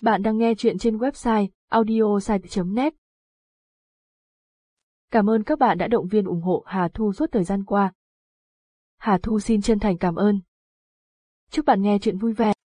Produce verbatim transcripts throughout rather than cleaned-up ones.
Bạn đang nghe chuyện trên website audiosite chấm net. Cảm ơn các bạn đã động viên ủng hộ Hà Thu suốt thời gian qua. Hà Thu xin chân thành cảm ơn. Chúc bạn nghe chuyện vui vẻ.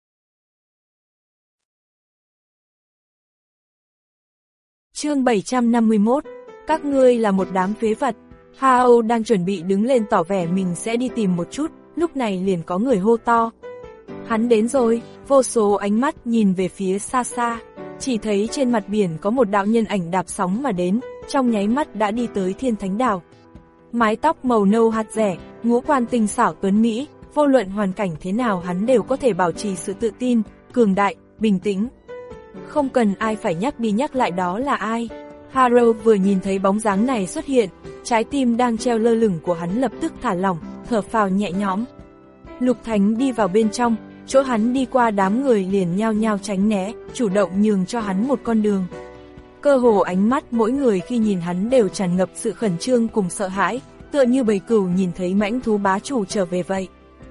Chương bảy trăm năm mươi mốt, các ngươi là một đám phế vật. Hao đang chuẩn bị đứng lên tỏ vẻ mình sẽ đi tìm một chút, lúc này liền có người hô to. Hắn đến rồi, vô số ánh mắt nhìn về phía xa xa, chỉ thấy trên mặt biển có một đạo nhân ảnh đạp sóng mà đến, trong nháy mắt đã đi tới Thiên Thánh Đảo. Mái tóc màu nâu hạt rẻ, ngũ quan tinh xảo tuấn mỹ, vô luận hoàn cảnh thế nào hắn đều có thể bảo trì sự tự tin, cường đại, bình tĩnh. Không cần ai phải nhắc đi nhắc lại đó là ai. Haro vừa nhìn thấy bóng dáng này xuất hiện, trái tim đang treo lơ lửng của hắn lập tức thả lỏng, thở phào nhẹ nhõm. Lục Thánh đi vào bên trong, chỗ hắn đi qua đám người liền nhao nhao tránh né, chủ động nhường cho hắn một con đường. Cơ hồ ánh mắt mỗi người khi nhìn hắn đều tràn ngập sự khẩn trương cùng sợ hãi, tựa như bầy cừu nhìn thấy mãnh thú bá chủ trở về vậy.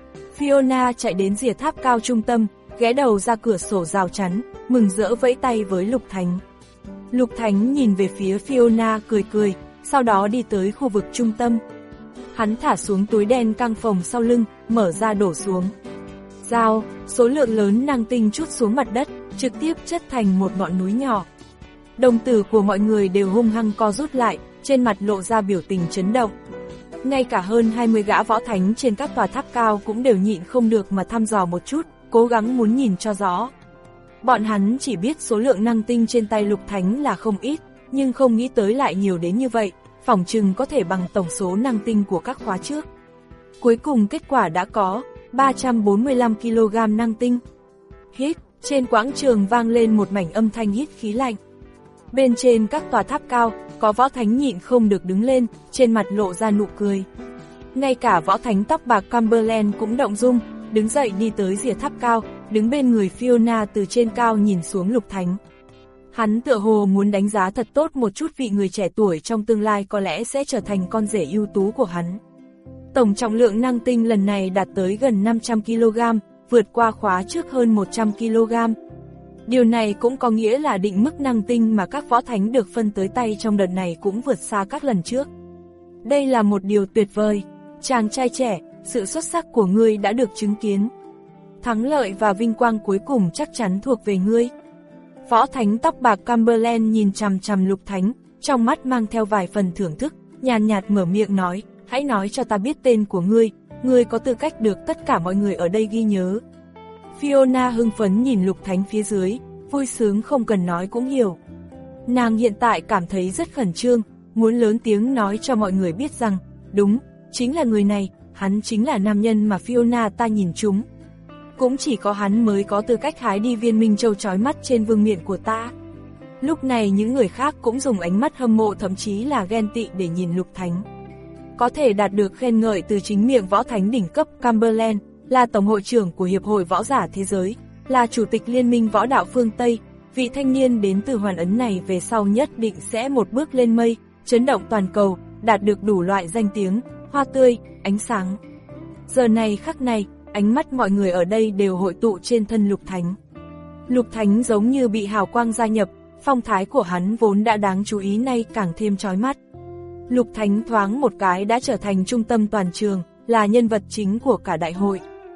Fiona chạy đến rìa tháp cao trung tâm, ghé đầu ra cửa sổ rào chắn, mừng rỡ vẫy tay với Lục Thánh. Lục Thánh nhìn về phía Fiona cười cười, sau đó đi tới khu vực trung tâm. Hắn thả xuống túi đen căng phòng sau lưng, mở ra đổ xuống. Dao, số lượng lớn năng tinh trút xuống mặt đất, trực tiếp chất thành một ngọn núi nhỏ. Đồng tử của mọi người đều hung hăng co rút lại, trên mặt lộ ra biểu tình chấn động. Ngay cả hơn hai mươi gã võ thánh trên các tòa tháp cao cũng đều nhịn không được mà thăm dò một chút, cố gắng muốn nhìn cho rõ. Bọn hắn chỉ biết số lượng năng tinh trên tay Lục Thánh là không ít, nhưng không nghĩ tới lại nhiều đến như vậy, phỏng chừng có thể bằng tổng số năng tinh của các khóa trước. Cuối cùng kết quả đã có ba trăm bốn mươi lăm ki lô gam năng tinh. Hít, trên quảng trường vang lên một mảnh âm thanh hít khí lạnh. Bên trên các tòa tháp cao, có võ thánh nhịn không được đứng lên, trên mặt lộ ra nụ cười. Ngay cả võ thánh tóc bạc Cumberland cũng động dung, đứng dậy đi tới rìa tháp cao, đứng bên người Fiona từ trên cao nhìn xuống Lục Thánh. Hắn tựa hồ muốn đánh giá thật tốt một chút vị người trẻ tuổi trong tương lai có lẽ sẽ trở thành con rể ưu tú của hắn. Tổng trọng lượng năng tinh lần này đạt tới gần năm trăm ki lô gam, vượt qua khóa trước hơn một trăm ki lô gam. Điều này cũng có nghĩa là định mức năng tinh mà các võ thánh được phân tới tay trong đợt này cũng vượt xa các lần trước. Đây là một điều tuyệt vời. Chàng trai trẻ, sự xuất sắc của ngươi đã được chứng kiến. Thắng lợi và vinh quang cuối cùng chắc chắn thuộc về ngươi. Võ thánh tóc bạc Cumberland nhìn chằm chằm Lục Thánh, trong mắt mang theo vài phần thưởng thức, nhàn nhạt mở miệng nói, hãy nói cho ta biết tên của ngươi, ngươi có tư cách được tất cả mọi người ở đây ghi nhớ. Fiona hưng phấn nhìn Lục Thánh phía dưới, vui sướng không cần nói cũng hiểu. Nàng hiện tại cảm thấy rất khẩn trương, muốn lớn tiếng nói cho mọi người biết rằng, đúng, chính là người này, hắn chính là nam nhân mà Fiona ta nhìn trúng. Cũng chỉ có hắn mới có tư cách hái đi viên minh châu chói mắt trên vương miện của ta. Lúc này những người khác cũng dùng ánh mắt hâm mộ thậm chí là ghen tị để nhìn Lục Thánh. Có thể đạt được khen ngợi từ chính miệng võ thánh đỉnh cấp Cumberland, là tổng hội trưởng của Hiệp hội Võ giả Thế giới, là chủ tịch Liên minh Võ đạo phương Tây, vị thanh niên đến từ Hoàn Ấn này về sau nhất định sẽ một bước lên mây, chấn động toàn cầu, đạt được đủ loại danh tiếng, hoa tươi, ánh sáng. Giờ này khắc này, ánh mắt mọi người ở đây đều hội tụ trên thân Lục Thánh. Lục Thánh giống như bị hào quang gia nhập, phong thái của hắn vốn đã đáng chú ý nay càng thêm chói mắt. Lục Thánh thoáng một cái đã trở thành trung tâm toàn trường, là nhân vật chính của cả đại hội.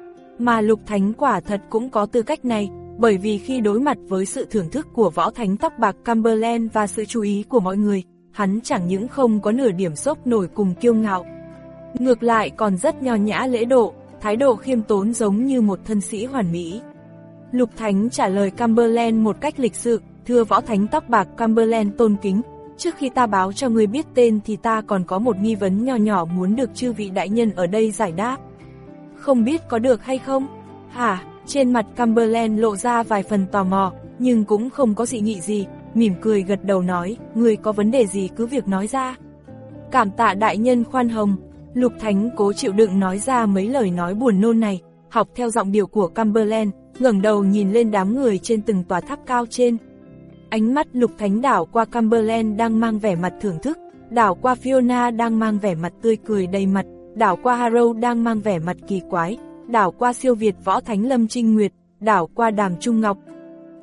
Mà Lục Thánh quả thật cũng có tư cách này, bởi vì khi đối mặt với sự thưởng thức của võ thánh tóc bạc Cumberland và sự chú ý của mọi người, hắn chẳng những không có nửa điểm sốc nổi cùng kiêu ngạo. Ngược lại còn rất nho nhã lễ độ, thái độ khiêm tốn giống như một thân sĩ hoàn mỹ. Lục Thánh trả lời Cumberland một cách lịch sự, thưa võ thánh tóc bạc Cumberland tôn kính, trước khi ta báo cho ngươi biết tên thì ta còn có một nghi vấn nho nhỏ muốn được chư vị đại nhân ở đây giải đáp. Không biết có được hay không? Hả? Trên mặt Cumberland lộ ra vài phần tò mò, nhưng cũng không có dị nghị gì, mỉm cười gật đầu nói, ngươi có vấn đề gì cứ việc nói ra. Cảm tạ đại nhân khoan hồng. Lục Thánh cố chịu đựng nói ra mấy lời nói buồn nôn này, học theo giọng điệu của Cumberland, ngẩng đầu nhìn lên đám người trên từng tòa tháp cao trên. Ánh mắt Lục Thánh đảo qua Cumberland đang mang vẻ mặt thưởng thức, đảo qua Fiona đang mang vẻ mặt tươi cười đầy mặt, đảo qua Harrow đang mang vẻ mặt kỳ quái, đảo qua siêu việt võ thánh Lâm Trinh Nguyệt, đảo qua Đàm Trung Ngọc.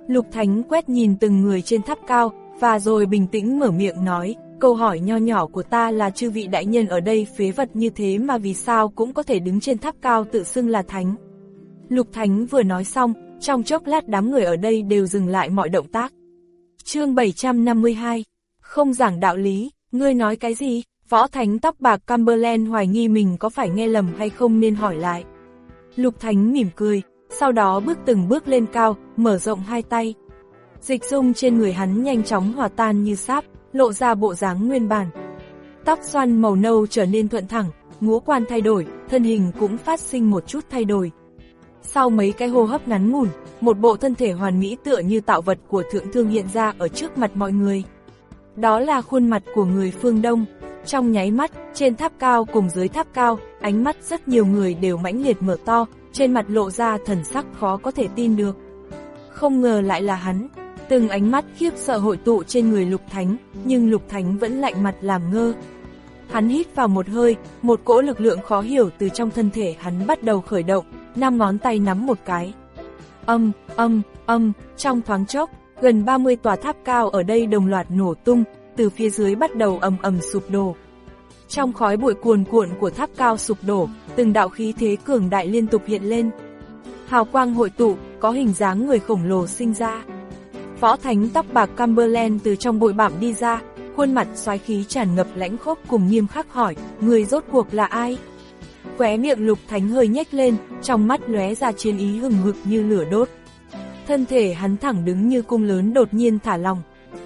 Lục Thánh quét nhìn từng người trên tháp cao, và rồi bình tĩnh mở miệng nói, câu hỏi nho nhỏ của ta là chư vị đại nhân ở đây phế vật như thế mà vì sao cũng có thể đứng trên tháp cao tự xưng là thánh. Lục Thánh vừa nói xong, trong chốc lát đám người ở đây đều dừng lại mọi động tác. Chương bảy trăm năm mươi hai, không giảng đạo lý, ngươi nói cái gì? Võ Thánh tóc bạc Cumberland hoài nghi mình có phải nghe lầm hay không nên hỏi lại. Lục Thánh mỉm cười, sau đó bước từng bước lên cao, mở rộng hai tay. Dịch dung trên người hắn nhanh chóng hòa tan như sáp, lộ ra bộ dáng nguyên bản. Tóc xoăn màu nâu trở nên thuận thẳng, ngũ quan thay đổi, thân hình cũng phát sinh một chút thay đổi. Sau mấy cái hô hấp ngắn ngủn, một bộ thân thể hoàn mỹ tựa như tạo vật của thượng thương hiện ra ở trước mặt mọi người. Đó là khuôn mặt của người phương Đông. Trong nháy mắt, trên tháp cao cùng dưới tháp cao, ánh mắt rất nhiều người đều mãnh liệt mở to, trên mặt lộ ra thần sắc khó có thể tin được. Không ngờ lại là hắn. Từng ánh mắt khiếp sợ hội tụ trên người Lục Thánh, nhưng Lục Thánh vẫn lạnh mặt làm ngơ. Hắn hít vào một hơi, một cỗ lực lượng khó hiểu từ trong thân thể hắn bắt đầu khởi động, năm ngón tay nắm một cái. Âm, âm, âm, trong thoáng chốc, gần ba mươi tòa tháp cao ở đây đồng loạt nổ tung, từ phía dưới bắt đầu ầm ầm sụp đổ. Trong khói bụi cuồn cuộn của tháp cao sụp đổ, từng đạo khí thế cường đại liên tục hiện lên. Hào quang hội tụ, có hình dáng người khổng lồ sinh ra. Võ Thánh tóc bạc Cumberland từ trong bụi bặm đi ra, khuôn mặt xoáy khí tràn ngập lãnh khốc cùng nghiêm khắc hỏi, người rốt cuộc là ai? Khóe miệng Lục Thánh hơi nhếch lên, trong mắt lóe ra chiến ý hừng hực như lửa đốt. Thân thể hắn thẳng đứng như cung lớn đột nhiên thả lỏng.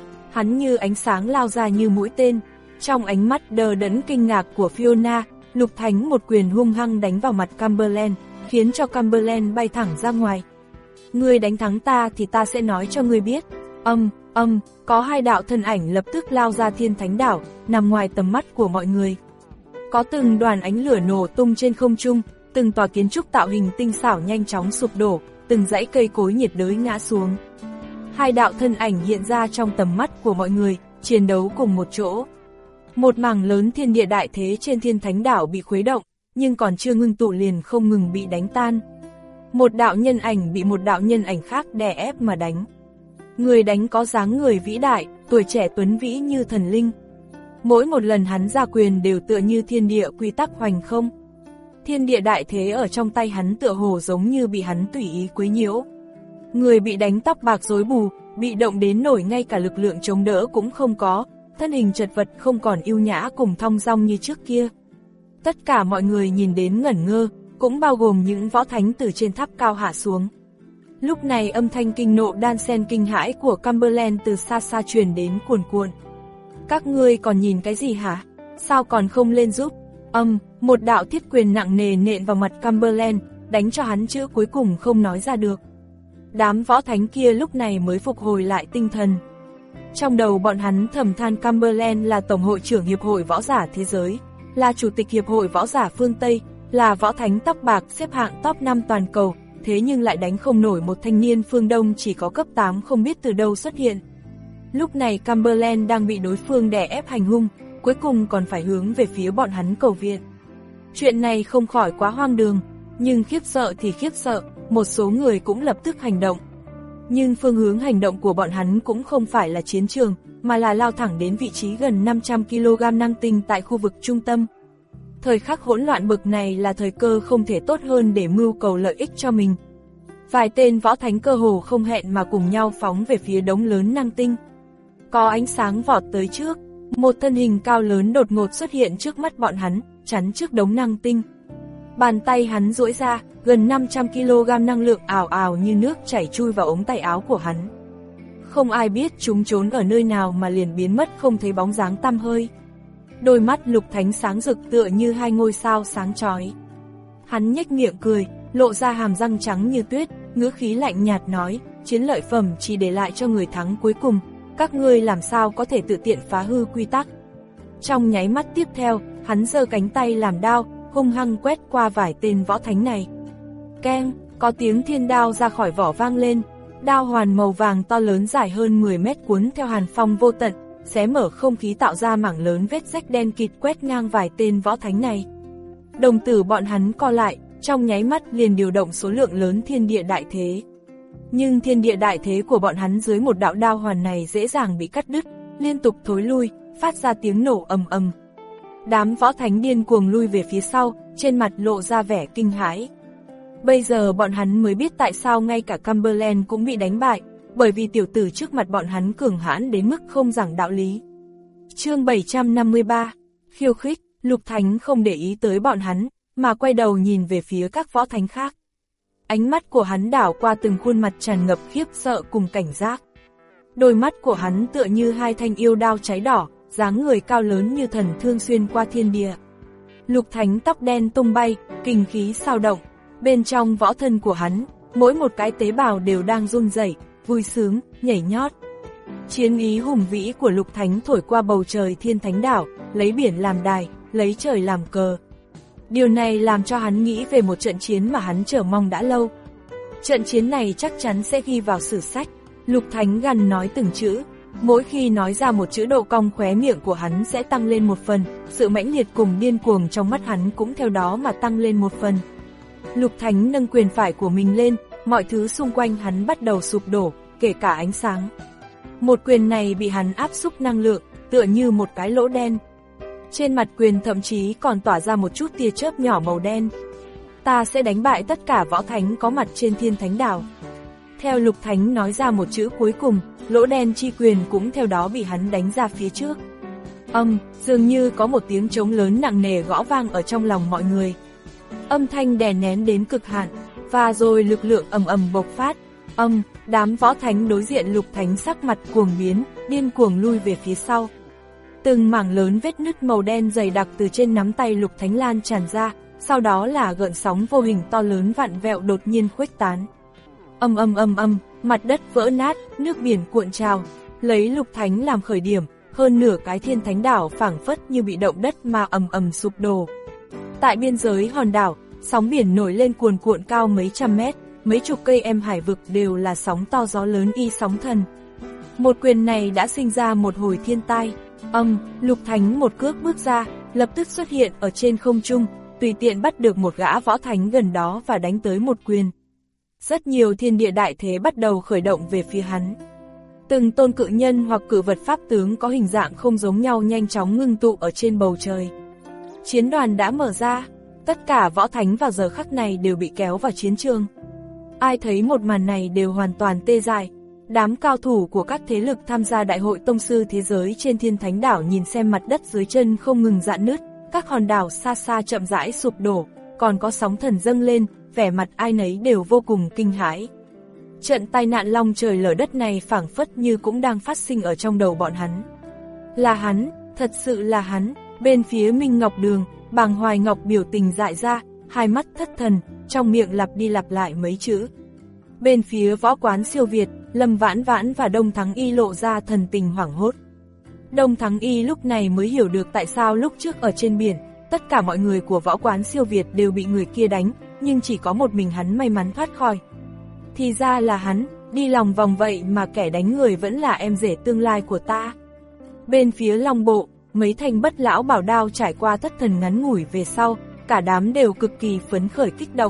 Hắn như ánh sáng lao ra như mũi tên. Trong ánh mắt đờ đẫn kinh ngạc của Fiona, Lục Thánh một quyền hung hăng đánh vào mặt Cumberland, khiến cho Cumberland bay thẳng ra ngoài. Ngươi đánh thắng ta thì ta sẽ nói cho ngươi biết. Âm, âm, có hai đạo thân ảnh lập tức lao ra Thiên Thánh đảo, nằm ngoài tầm mắt của mọi người. Có từng đoàn ánh lửa nổ tung trên không trung, từng tòa kiến trúc tạo hình tinh xảo nhanh chóng sụp đổ, từng dãy cây cối nhiệt đới ngã xuống. Hai đạo thân ảnh hiện ra trong tầm mắt của mọi người, chiến đấu cùng một chỗ. Một mảng lớn thiên địa đại thế trên Thiên Thánh đảo bị khuấy động, nhưng còn chưa ngưng tụ liền không ngừng bị đánh tan. Một đạo nhân ảnh bị một đạo nhân ảnh khác đè ép mà đánh. Người đánh có dáng người vĩ đại, tuổi trẻ tuấn vĩ như thần linh. Mỗi một lần hắn ra quyền đều tựa như thiên địa quy tắc hoành không. Thiên địa đại thế ở trong tay hắn tựa hồ giống như bị hắn tùy ý quấy nhiễu. Người bị đánh tóc bạc rối bù, bị động đến nổi ngay cả lực lượng chống đỡ cũng không có, thân hình chật vật không còn ưu nhã cùng thong dong như trước kia. Tất cả mọi người nhìn đến ngẩn ngơ, cũng bao gồm những võ thánh từ trên tháp cao hạ xuống. Lúc này âm thanh kinh nộ đan xen kinh hãi của Cumberland từ xa xa truyền đến cuồn cuộn. Các ngươi còn nhìn cái gì hả? Sao còn không lên giúp? Âm, một đạo thiết quyền nặng nề nện vào mặt Cumberland, đánh cho hắn chữ cuối cùng không nói ra được. Đám võ thánh kia lúc này mới phục hồi lại tinh thần. Trong đầu bọn hắn thầm than Cumberland là Tổng hội trưởng Hiệp hội Võ giả Thế giới, là Chủ tịch Hiệp hội Võ giả phương Tây, là võ thánh tóc bạc xếp hạng top năm toàn cầu, thế nhưng lại đánh không nổi một thanh niên phương Đông chỉ có cấp tám không biết từ đâu xuất hiện. Lúc này Cumberland đang bị đối phương đè ép hành hung, cuối cùng còn phải hướng về phía bọn hắn cầu viện. Chuyện này không khỏi quá hoang đường, nhưng khiếp sợ thì khiếp sợ, một số người cũng lập tức hành động. Nhưng phương hướng hành động của bọn hắn cũng không phải là chiến trường, mà là lao thẳng đến vị trí gần năm trăm ki lô gam năng tinh tại khu vực trung tâm. Thời khắc hỗn loạn bực này là thời cơ không thể tốt hơn để mưu cầu lợi ích cho mình. Vài tên võ thánh cơ hồ không hẹn mà cùng nhau phóng về phía đống lớn năng tinh. Có ánh sáng vọt tới trước, một thân hình cao lớn đột ngột xuất hiện trước mắt bọn hắn, chắn trước đống năng tinh. Bàn tay hắn duỗi ra, gần năm trăm ki lô gam năng lượng ào ào như nước chảy chui vào ống tay áo của hắn. Không ai biết chúng trốn ở nơi nào mà liền biến mất không thấy bóng dáng tăm hơi. Đôi mắt Lục Thánh sáng rực tựa như hai ngôi sao sáng chói. Hắn nhếch miệng cười, lộ ra hàm răng trắng như tuyết, ngữ khí lạnh nhạt nói, chiến lợi phẩm chỉ để lại cho người thắng cuối cùng, các ngươi làm sao có thể tự tiện phá hư quy tắc. Trong nháy mắt tiếp theo, hắn giơ cánh tay làm đao, hung hăng quét qua vài tên võ thánh này. Keng, có tiếng thiên đao ra khỏi vỏ vang lên, đao hoàn màu vàng to lớn dài hơn mười mét cuốn theo hàn phong vô tận, xé mở không khí tạo ra mảng lớn vết rách đen kịt quét ngang vài tên võ thánh này. Đồng tử bọn hắn co lại, trong nháy mắt liền điều động số lượng lớn thiên địa đại thế. Nhưng thiên địa đại thế của bọn hắn dưới một đạo đao hoàn này dễ dàng bị cắt đứt, liên tục thối lui, phát ra tiếng nổ ầm ầm. Đám võ thánh điên cuồng lui về phía sau, trên mặt lộ ra vẻ kinh hãi. Bây giờ bọn hắn mới biết tại sao ngay cả Cumberland cũng bị đánh bại, bởi vì tiểu tử trước mặt bọn hắn cường hãn đến mức không giảng đạo lý. Chương bảy trăm năm mươi ba, khiêu khích. Lục Thánh không để ý tới bọn hắn, mà quay đầu nhìn về phía các võ thánh khác. Ánh mắt của hắn đảo qua từng khuôn mặt tràn ngập khiếp sợ cùng cảnh giác. Đôi mắt của hắn tựa như hai thanh yêu đao cháy đỏ, dáng người cao lớn như thần thương xuyên qua thiên địa. Lục Thánh tóc đen tung bay, kinh khí sao động, bên trong võ thân của hắn, mỗi một cái tế bào đều đang run rẩy, vui sướng, nhảy nhót. Chiến ý hùng vĩ của Lục Thánh thổi qua bầu trời thiên thánh đảo, lấy biển làm đài, lấy trời làm cờ. Điều này làm cho hắn nghĩ về một trận chiến mà hắn chờ mong đã lâu. Trận chiến này chắc chắn sẽ ghi vào sử sách. Lục Thánh gằn nói từng chữ, mỗi khi nói ra một chữ độ cong khóe miệng của hắn sẽ tăng lên một phần, sự mãnh liệt cùng điên cuồng trong mắt hắn cũng theo đó mà tăng lên một phần. Lục Thánh nâng quyền phải của mình lên, mọi thứ xung quanh hắn bắt đầu sụp đổ, kể cả ánh sáng. Một quyền này bị hắn áp xúc năng lượng, tựa như một cái lỗ đen. Trên mặt quyền thậm chí còn tỏa ra một chút tia chớp nhỏ màu đen. Ta sẽ đánh bại tất cả võ thánh có mặt trên thiên thánh đảo. Theo Lục Thánh nói ra một chữ cuối cùng, lỗ đen chi quyền cũng theo đó bị hắn đánh ra phía trước. Âm, um, dường như có một tiếng trống lớn nặng nề gõ vang ở trong lòng mọi người. Âm thanh đè nén đến cực hạn, và rồi lực lượng ầm ầm bộc phát. Âm, um, đám võ thánh đối diện Lục Thánh sắc mặt cuồng biến, điên cuồng lui về phía sau. Từng mảng lớn vết nứt màu đen dày đặc từ trên nắm tay Lục Thánh lan tràn ra, sau đó là gợn sóng vô hình to lớn vặn vẹo đột nhiên khuếch tán. Âm âm âm âm, mặt đất vỡ nát, nước biển cuộn trào, lấy Lục Thánh làm khởi điểm, hơn nửa cái thiên thánh đảo phảng phất như bị động đất mà ầm ầm sụp đổ. Tại biên giới hòn đảo, sóng biển nổi lên cuồn cuộn cao mấy trăm mét, mấy chục cây em hải vực đều là sóng to gió lớn y sóng thần. Một quyền này đã sinh ra một hồi thiên tai. Âm, Lục Thánh một cước bước ra, lập tức xuất hiện ở trên không trung, tùy tiện bắt được một gã võ thánh gần đó và đánh tới một quyền. Rất nhiều thiên địa đại thế bắt đầu khởi động về phía hắn. Từng tôn cự nhân hoặc cự vật pháp tướng có hình dạng không giống nhau nhanh chóng ngưng tụ ở trên bầu trời. Chiến đoàn đã mở ra, tất cả võ thánh vào giờ khắc này đều bị kéo vào chiến trường. Ai thấy một màn này đều hoàn toàn tê dại. Đám cao thủ của các thế lực tham gia Đại hội Tông sư Thế giới trên thiên thánh đảo nhìn xem mặt đất dưới chân không ngừng rạn nứt, các hòn đảo xa xa chậm rãi sụp đổ, còn có sóng thần dâng lên, vẻ mặt ai nấy đều vô cùng kinh hãi. Trận tai nạn long trời lở đất này phảng phất như cũng đang phát sinh ở trong đầu bọn hắn. Là hắn, thật sự là hắn. Bên phía Minh Ngọc Đường, Bàng Hoài Ngọc biểu tình dại ra, hai mắt thất thần, trong miệng lặp đi lặp lại mấy chữ. Bên phía Võ Quán Siêu Việt, Lâm Vãn Vãn và Đông Thắng Y lộ ra thần tình hoảng hốt. Đông Thắng Y lúc này mới hiểu được tại sao lúc trước ở trên biển, tất cả mọi người của Võ Quán Siêu Việt đều bị người kia đánh, nhưng chỉ có một mình hắn may mắn thoát khỏi. Thì ra là hắn, đi lòng vòng vậy mà kẻ đánh người vẫn là em rể tương lai của ta. Bên phía Long Bộ, mấy thanh bất lão bảo đao trải qua thất thần ngắn ngủi về sau, cả đám đều cực kỳ phấn khởi kích động.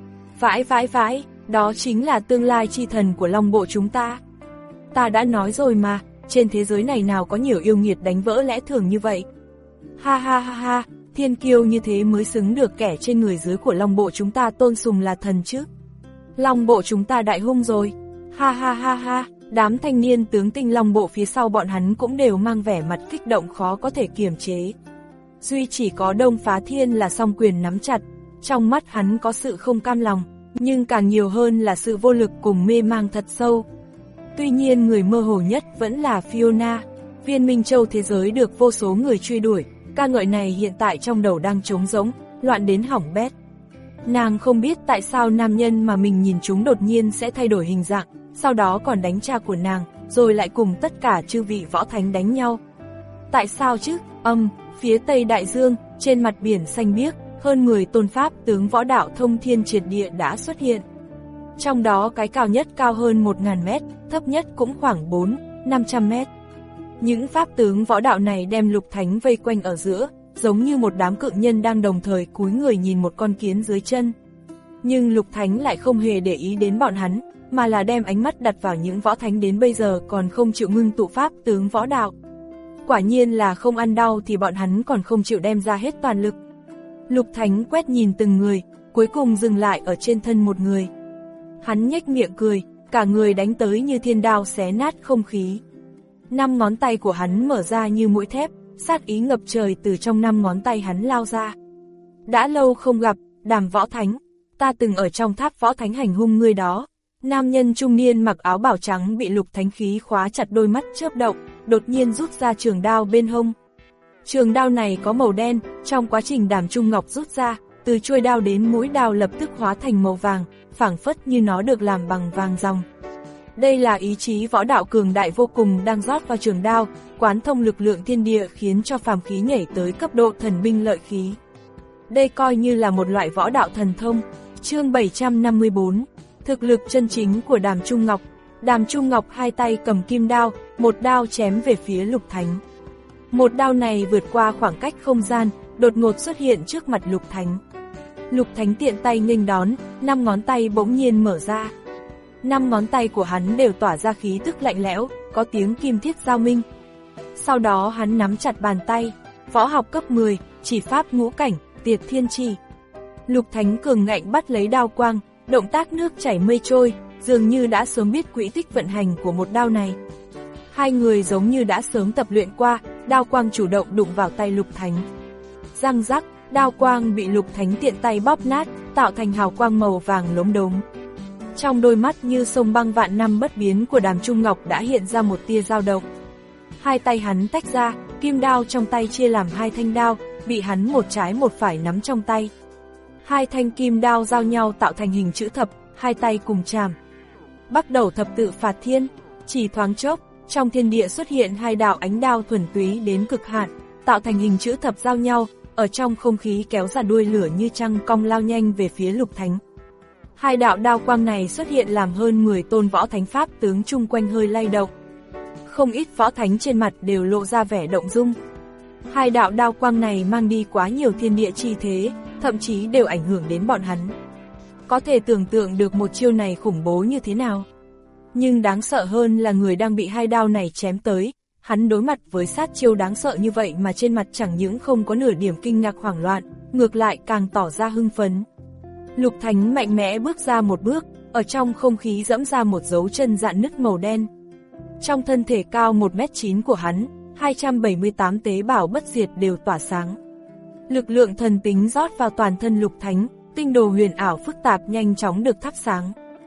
Vãi vãi vãi, đó chính là tương lai chi thần của Long Bộ chúng ta. Ta đã nói rồi mà, trên thế giới này nào có nhiều yêu nghiệt đánh vỡ lẽ thường như vậy. Ha ha ha ha, thiên kiêu như thế mới xứng được kẻ trên người dưới của Long Bộ chúng ta tôn sùng là thần chứ. Long Bộ chúng ta đại hung rồi. Ha ha ha ha, đám thanh niên tướng tinh Long Bộ phía sau bọn hắn cũng đều mang vẻ mặt kích động khó có thể kiềm chế. Duy chỉ có Đông Phá Thiên là song quyền nắm chặt, trong mắt hắn có sự không cam lòng, nhưng càng nhiều hơn là sự vô lực cùng mê mang thật sâu. Tuy nhiên người mơ hồ nhất vẫn là Fiona. Viên Minh Châu thế giới được vô số người truy đuổi, ca ngợi này hiện tại trong đầu đang trống rỗng, loạn đến hỏng bét. Nàng không biết tại sao nam nhân mà mình nhìn chúng đột nhiên sẽ thay đổi hình dạng, sau đó còn đánh cha của nàng, rồi lại cùng tất cả chư vị võ thánh đánh nhau. Tại sao chứ? Âm, phía Tây Đại Dương, trên mặt biển xanh biếc, hơn mười tôn pháp tướng võ đạo thông thiên triệt địa đã xuất hiện. Trong đó cái cao nhất cao hơn một nghìn mét, thấp nhất cũng khoảng bốn trăm đến năm trăm mét. Những pháp tướng võ đạo này đem Lục Thánh vây quanh ở giữa, giống như một đám cự nhân đang đồng thời cúi người nhìn một con kiến dưới chân. Nhưng Lục Thánh lại không hề để ý đến bọn hắn, mà là đem ánh mắt đặt vào những võ thánh đến bây giờ còn không chịu ngưng tụ pháp tướng võ đạo. Quả nhiên là không ăn đau thì bọn hắn còn không chịu đem ra hết toàn lực. Lục Thánh quét nhìn từng người, cuối cùng dừng lại ở trên thân một người. Hắn nhếch miệng cười, cả người đánh tới như thiên đao xé nát không khí. Năm ngón tay của hắn mở ra như mũi thép, sát ý ngập trời từ trong năm ngón tay hắn lao ra. Đã lâu không gặp, Đàm Võ Thánh, ta từng ở trong tháp Võ Thánh hành hung ngươi đó. Nam nhân trung niên mặc áo bào trắng bị Lục Thánh khí khóa chặt đôi mắt chớp động, đột nhiên rút ra trường đao bên hông. Trường đao này có màu đen, trong quá trình Đàm Trung Ngọc rút ra, từ chuôi đao đến mũi đao lập tức hóa thành màu vàng, phảng phất như nó được làm bằng vàng ròng. Đây là ý chí võ đạo cường đại vô cùng đang rót vào trường đao, quán thông lực lượng thiên địa khiến cho phàm khí nhảy tới cấp độ thần binh lợi khí. Đây coi như là một loại võ đạo thần thông. Chương bảy trăm năm mươi tư, thực lực chân chính của Đàm Trung Ngọc. Đàm Trung Ngọc hai tay cầm kim đao, một đao chém về phía Lục Thánh. Một đao này vượt qua khoảng cách không gian, đột ngột xuất hiện trước mặt Lục Thánh. Lục Thánh tiện tay nghênh đón, năm ngón tay bỗng nhiên mở ra. Năm ngón tay của hắn đều tỏa ra khí tức lạnh lẽo, có tiếng kim thiết giao minh. Sau đó hắn nắm chặt bàn tay, võ học cấp mười, chỉ pháp ngũ cảnh, tiệt thiên chi. Lục Thánh cường ngạnh bắt lấy đao quang, động tác nước chảy mây trôi, dường như đã sớm biết quỹ tích vận hành của một đao này. Hai người giống như đã sớm tập luyện qua, đao quang chủ động đụng vào tay Lục Thánh. Răng rắc, đao quang bị Lục Thánh tiện tay bóp nát, tạo thành hào quang màu vàng lốm đốm. Trong đôi mắt như sông băng vạn năm bất biến của Đàm Trung Ngọc đã hiện ra một tia dao động. Hai tay hắn tách ra, kim đao trong tay chia làm hai thanh đao, bị hắn một trái một phải nắm trong tay. Hai thanh kim đao giao nhau tạo thành hình chữ thập, hai tay cùng chạm. Bắt đầu thập tự phạt thiên, chỉ thoáng chốc, trong thiên địa xuất hiện hai đạo ánh đao thuần túy đến cực hạn, tạo thành hình chữ thập giao nhau, ở trong không khí kéo ra đuôi lửa như trăng cong lao nhanh về phía Lục Thánh. Hai đạo đao quang này xuất hiện làm hơn mười tôn võ thánh pháp tướng chung quanh hơi lay động. Không ít võ thánh trên mặt đều lộ ra vẻ động dung. Hai đạo đao quang này mang đi quá nhiều thiên địa chi thế, thậm chí đều ảnh hưởng đến bọn hắn. Có thể tưởng tượng được một chiêu này khủng bố như thế nào. Nhưng đáng sợ hơn là người đang bị hai đao này chém tới, hắn đối mặt với sát chiêu đáng sợ như vậy mà trên mặt chẳng những không có nửa điểm kinh ngạc hoảng loạn, ngược lại càng tỏ ra hưng phấn. Lục Thánh mạnh mẽ bước ra một bước, ở trong không khí dẫm ra một dấu chân rạn nứt màu đen. Trong thân thể cao một mét chín của hắn, hai trăm bảy mươi tám tế bào bất diệt đều tỏa sáng. Lực lượng thần tính rót vào toàn thân Lục Thánh, tinh đồ huyền ảo phức tạp nhanh chóng được thắp sáng.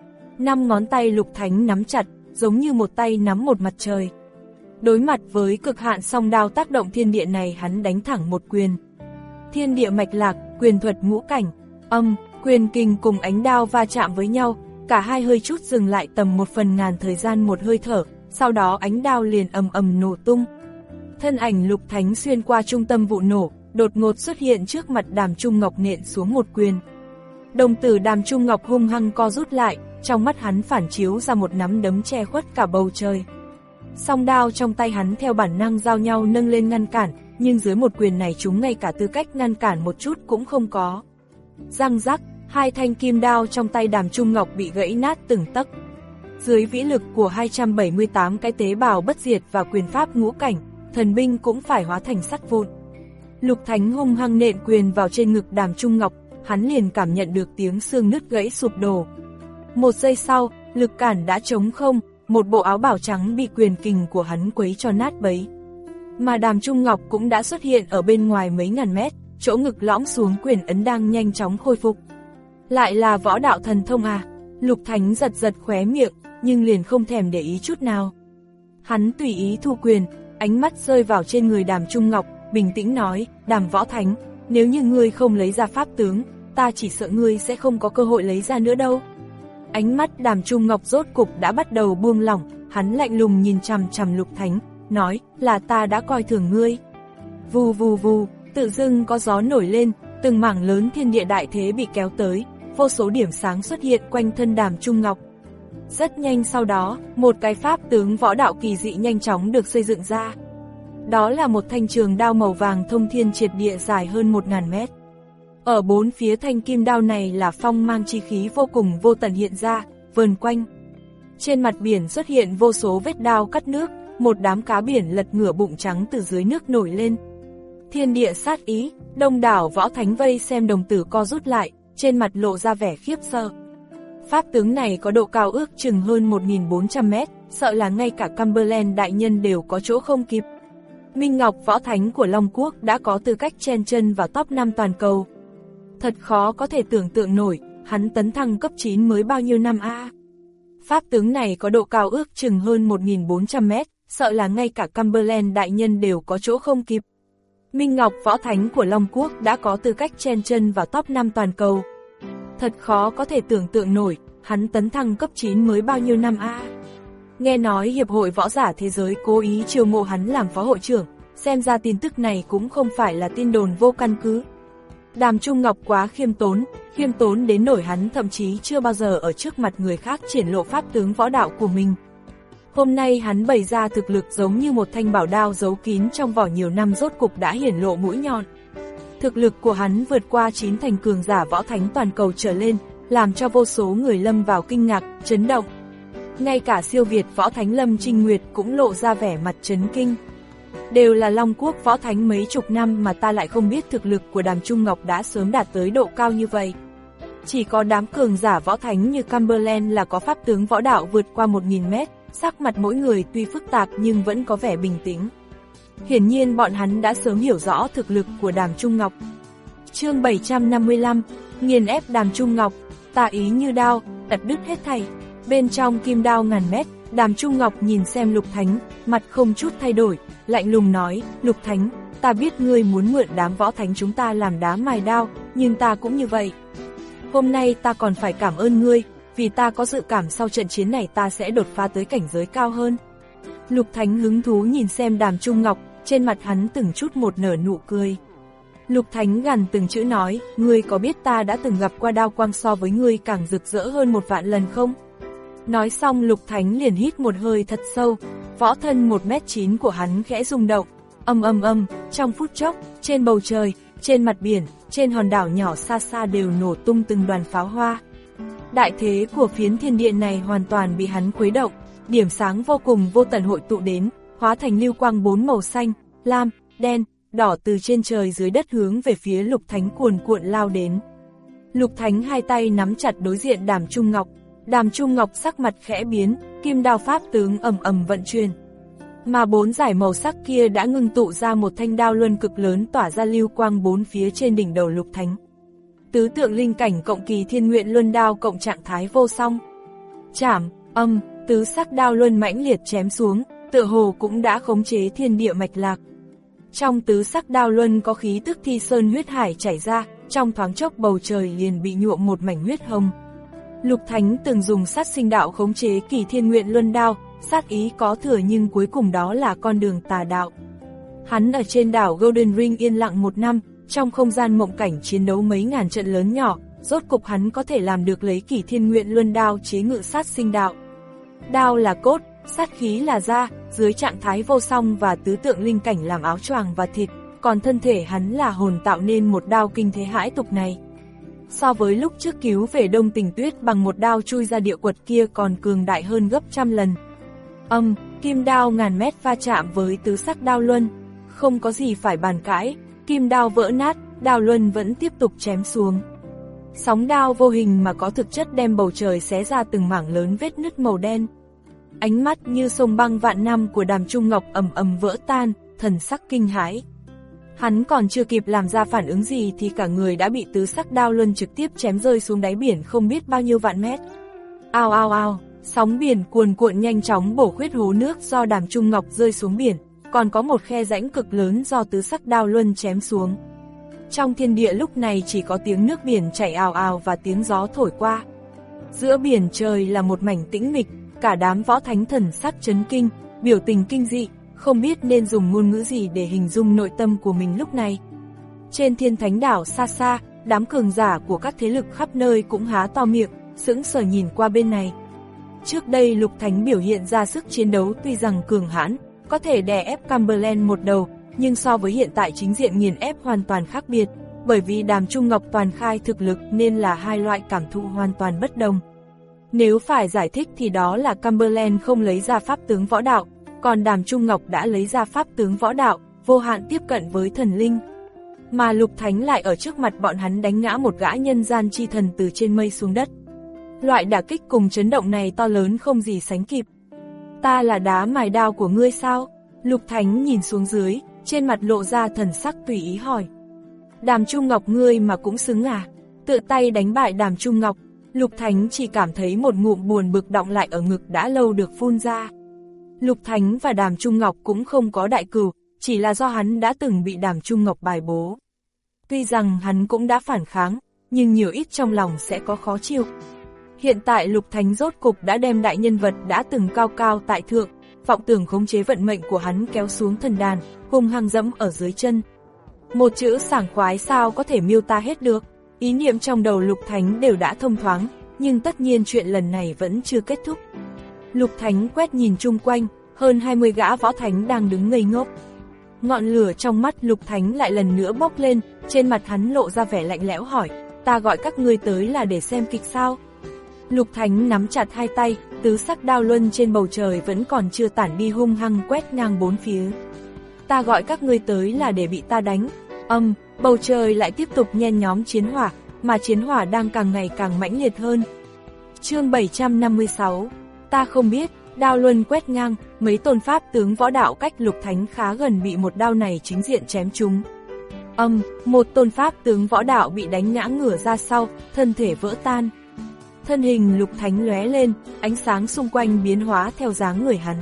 Năm ngón tay Lục Thánh nắm chặt, giống như một tay nắm một mặt trời. Đối mặt với cực hạn song đao tác động thiên địa này, hắn đánh thẳng một quyền. Thiên địa mạch lạc, quyền thuật ngũ cảnh, âm, quyền kình cùng ánh đao va chạm với nhau, cả hai hơi chút dừng lại tầm một phần ngàn thời gian một hơi thở, sau đó ánh đao liền ầm ầm nổ tung. Thân ảnh Lục Thánh xuyên qua trung tâm vụ nổ, đột ngột xuất hiện trước mặt Đàm Trung Ngọc nện xuống một quyền. Đồng tử Đàm Trung Ngọc hung hăng co rút lại, trong mắt hắn phản chiếu ra một nắm đấm che khuất cả bầu trời. Song đao trong tay hắn theo bản năng giao nhau nâng lên ngăn cản, nhưng dưới một quyền này chúng ngay cả tư cách ngăn cản một chút cũng không có. Răng rắc, hai thanh kim đao trong tay Đàm Trung Ngọc bị gãy nát từng tấc. Dưới vĩ lực của hai trăm bảy mươi tám cái tế bào bất diệt và quyền pháp ngũ cảnh, thần binh cũng phải hóa thành sắt vụn. Lục Thánh hung hăng nện quyền vào trên ngực Đàm Trung Ngọc, hắn liền cảm nhận được tiếng xương nứt gãy sụp đổ. Một giây sau, lực cản đã trống không, một bộ áo bào trắng bị quyền kình của hắn quấy cho nát bấy. Mà Đàm Trung Ngọc cũng đã xuất hiện ở bên ngoài mấy ngàn mét, chỗ ngực lõm xuống quyền ấn đang nhanh chóng khôi phục. Lại là võ đạo thần thông à? Lục Thánh giật giật khóe miệng, nhưng liền không thèm để ý chút nào. Hắn tùy ý thu quyền, ánh mắt rơi vào trên người Đàm Trung Ngọc, bình tĩnh nói, Đàm Võ Thánh, nếu như ngươi không lấy ra pháp tướng, ta chỉ sợ ngươi sẽ không có cơ hội lấy ra nữa đâu. Ánh mắt Đàm Trung Ngọc rốt cục đã bắt đầu buông lỏng, hắn lạnh lùng nhìn chằm chằm Lục Thánh, nói, là ta đã coi thường ngươi. Vù vù vù, tự dưng có gió nổi lên, từng mảng lớn thiên địa đại thế bị kéo tới, vô số điểm sáng xuất hiện quanh thân Đàm Trung Ngọc. Rất nhanh sau đó, một cái pháp tướng võ đạo kỳ dị nhanh chóng được xây dựng ra. Đó là một thanh trường đao màu vàng thông thiên triệt địa dài hơn một ngàn mét. Ở bốn phía thanh kim đao này là phong mang chi khí vô cùng vô tận hiện ra, vờn quanh. Trên mặt biển xuất hiện vô số vết đao cắt nước, một đám cá biển lật ngửa bụng trắng từ dưới nước nổi lên. Thiên địa sát ý, đông đảo võ thánh vây xem đồng tử co rút lại, trên mặt lộ ra vẻ khiếp sợ. Pháp tướng này có độ cao ước chừng hơn một nghìn bốn trăm mét, sợ là ngay cả Cumberland đại nhân đều có chỗ không kịp. Minh Ngọc võ thánh của Long Quốc đã có tư cách chen chân vào top năm toàn cầu. Thật khó có thể tưởng tượng nổi, hắn tấn thăng cấp chín mới bao nhiêu năm a? À? Pháp tướng này có độ cao ước chừng hơn một nghìn bốn trăm mét, sợ là ngay cả Cumberland đại nhân đều có chỗ không kịp. Minh Ngọc võ thánh của Long Quốc đã có tư cách chen chân vào top năm toàn cầu. Thật khó có thể tưởng tượng nổi, hắn tấn thăng cấp chín mới bao nhiêu năm a? À? Nghe nói Hiệp hội Võ giả Thế giới cố ý chiêu mộ hắn làm phó hội trưởng, xem ra tin tức này cũng không phải là tin đồn vô căn cứ. Đàm Trung Ngọc quá khiêm tốn, khiêm tốn đến nổi hắn thậm chí chưa bao giờ ở trước mặt người khác triển lộ pháp tướng võ đạo của mình. Hôm nay hắn bày ra thực lực giống như một thanh bảo đao giấu kín trong vỏ nhiều năm rốt cục đã hiển lộ mũi nhọn. Thực lực của hắn vượt qua chín thành cường giả võ thánh toàn cầu trở lên, làm cho vô số người lâm vào kinh ngạc, chấn động. Ngay cả siêu việt võ thánh Lâm Trinh Nguyệt cũng lộ ra vẻ mặt chấn kinh. Đều là Long Quốc võ thánh mấy chục năm mà ta lại không biết thực lực của Đàm Trung Ngọc đã sớm đạt tới độ cao như vậy. Chỉ có đám cường giả võ thánh như Cumberland là có pháp tướng võ đạo vượt qua một nghìn mét, sắc mặt mỗi người tuy phức tạp nhưng vẫn có vẻ bình tĩnh. Hiển nhiên bọn hắn đã sớm hiểu rõ thực lực của Đàm Trung Ngọc. Chương bảy trăm năm mươi lăm, nghiền ép Đàm Trung Ngọc, tà ý như đao, tật đứt hết thảy. Bên trong kim đao ngàn mét, Đàm Trung Ngọc nhìn xem Lục Thánh, mặt không chút thay đổi, lạnh lùng nói, Lục Thánh, ta biết ngươi muốn mượn đám võ thánh chúng ta làm đá mài đao, nhưng ta cũng như vậy. Hôm nay ta còn phải cảm ơn ngươi, vì ta có dự cảm sau trận chiến này ta sẽ đột phá tới cảnh giới cao hơn. Lục Thánh hứng thú nhìn xem Đàm Trung Ngọc, trên mặt hắn từng chút một nở nụ cười. Lục Thánh gằn từng chữ nói, ngươi có biết ta đã từng gặp qua đao quang so với ngươi càng rực rỡ hơn một vạn lần không? Nói xong Lục Thánh liền hít một hơi thật sâu, võ thân một mét chín của hắn khẽ rung động, âm âm âm, trong phút chốc, trên bầu trời, trên mặt biển, trên hòn đảo nhỏ xa xa đều nổ tung từng đoàn pháo hoa. Đại thế của phiến thiên địa này hoàn toàn bị hắn khuấy động, điểm sáng vô cùng vô tận hội tụ đến, hóa thành lưu quang bốn màu xanh, lam, đen, đỏ từ trên trời dưới đất hướng về phía Lục Thánh cuồn cuộn lao đến. Lục Thánh hai tay nắm chặt đối diện Đàm Trung Ngọc, Đàm Trung Ngọc sắc mặt khẽ biến, kim đao pháp tướng ầm ầm vận chuyển. Mà bốn dải màu sắc kia đã ngưng tụ ra một thanh đao luân cực lớn tỏa ra lưu quang bốn phía trên đỉnh đầu Lục Thánh. Tứ tượng linh cảnh cộng kỳ thiên nguyện luân đao cộng trạng thái vô song. Chảm, âm, tứ sắc đao luân mãnh liệt chém xuống, tựa hồ cũng đã khống chế thiên địa mạch lạc. Trong tứ sắc đao luân có khí tức thi sơn huyết hải chảy ra, trong thoáng chốc bầu trời liền bị nhuộm một mảnh huyết hồng. Lục Thánh từng dùng sát sinh đạo khống chế kỳ thiên nguyện luân đao, sát ý có thừa nhưng cuối cùng đó là con đường tà đạo. Hắn ở trên đảo Golden Ring yên lặng một năm, trong không gian mộng cảnh chiến đấu mấy ngàn trận lớn nhỏ, rốt cục hắn có thể làm được lấy kỳ thiên nguyện luân đao chế ngự sát sinh đạo. Đao là cốt, sát khí là da, dưới trạng thái vô song và tứ tượng linh cảnh làm áo choàng và thịt, còn thân thể hắn là hồn tạo nên một đao kinh thế hãi tục này. So với lúc trước cứu về Đông Tình Tuyết bằng một đao chui ra địa quật kia còn cường đại hơn gấp trăm lần. Âm, kim đao ngàn mét va chạm với tứ sắc đao luân, không có gì phải bàn cãi, kim đao vỡ nát, đao luân vẫn tiếp tục chém xuống. Sóng đao vô hình mà có thực chất đem bầu trời xé ra từng mảng lớn vết nứt màu đen. Ánh mắt như sông băng vạn năm của Đàm Trung Ngọc ầm ầm vỡ tan, thần sắc kinh hãi. Hắn còn chưa kịp làm ra phản ứng gì thì cả người đã bị tứ sắc đao luân trực tiếp chém rơi xuống đáy biển không biết bao nhiêu vạn mét. Ao ao ao, sóng biển cuồn cuộn nhanh chóng bổ khuyết hố nước do Đàm Trung Ngọc rơi xuống biển, còn có một khe rãnh cực lớn do tứ sắc đao luân chém xuống. Trong thiên địa lúc này chỉ có tiếng nước biển chảy ào ào và tiếng gió thổi qua. Giữa biển trời là một mảnh tĩnh mịch, cả đám võ thánh thần sắc chấn kinh, biểu tình kinh dị, không biết nên dùng ngôn ngữ gì để hình dung nội tâm của mình lúc này. Trên thiên thánh đảo xa xa, đám cường giả của các thế lực khắp nơi cũng há to miệng, sững sờ nhìn qua bên này. Trước đây Lục Thánh biểu hiện ra sức chiến đấu tuy rằng cường hãn, có thể đè ép Cumberland một đầu, nhưng so với hiện tại chính diện nghiền ép hoàn toàn khác biệt, bởi vì Đàm Trung Ngọc toàn khai thực lực nên là hai loại cảm thụ hoàn toàn bất đồng. Nếu phải giải thích thì đó là Cumberland không lấy ra pháp tướng võ đạo, còn Đàm Trung Ngọc đã lấy ra pháp tướng võ đạo, vô hạn tiếp cận với thần linh. Mà Lục Thánh lại ở trước mặt bọn hắn đánh ngã một gã nhân gian chi thần từ trên mây xuống đất. Loại đả kích cùng chấn động này to lớn không gì sánh kịp. Ta là đá mài đao của ngươi sao? Lục Thánh nhìn xuống dưới, trên mặt lộ ra thần sắc tùy ý hỏi. Đàm Trung Ngọc ngươi mà cũng xứng à? Tự tay đánh bại Đàm Trung Ngọc, Lục Thánh chỉ cảm thấy một ngụm buồn bực đọng lại ở ngực đã lâu được phun ra. Lục Thánh và Đàm Trung Ngọc cũng không có đại cừu, chỉ là do hắn đã từng bị Đàm Trung Ngọc bài bố. Tuy rằng hắn cũng đã phản kháng, nhưng nhiều ít trong lòng sẽ có khó chịu. Hiện tại Lục Thánh rốt cục đã đem đại nhân vật đã từng cao cao tại thượng, vọng tưởng khống chế vận mệnh của hắn kéo xuống thần đàn, hung hăng dẫm ở dưới chân. Một chữ sảng khoái sao có thể miêu tả hết được, ý niệm trong đầu Lục Thánh đều đã thông thoáng, nhưng tất nhiên chuyện lần này vẫn chưa kết thúc. Lục Thánh quét nhìn chung quanh, hơn hai mươi gã võ thánh đang đứng ngây ngốc. Ngọn lửa trong mắt Lục Thánh lại lần nữa bốc lên, trên mặt hắn lộ ra vẻ lạnh lẽo hỏi, ta gọi các ngươi tới là để xem kịch sao? Lục Thánh nắm chặt hai tay, tứ sắc đao luân trên bầu trời vẫn còn chưa tản đi hung hăng quét ngang bốn phía. Ta gọi các ngươi tới là để bị ta đánh. Âm, bầu trời lại tiếp tục nhen nhóm chiến hỏa, mà chiến hỏa đang càng ngày càng mãnh liệt hơn. Chương bảy trăm năm mươi sáu, ta không biết, đao luân quét ngang, mấy tôn pháp tướng võ đạo cách Lục Thánh khá gần bị một đao này chính diện chém trúng. Âm, một tôn pháp tướng võ đạo bị đánh ngã ngửa ra sau, thân thể vỡ tan. Thân hình Lục Thánh lóe lên, ánh sáng xung quanh biến hóa theo dáng người hắn.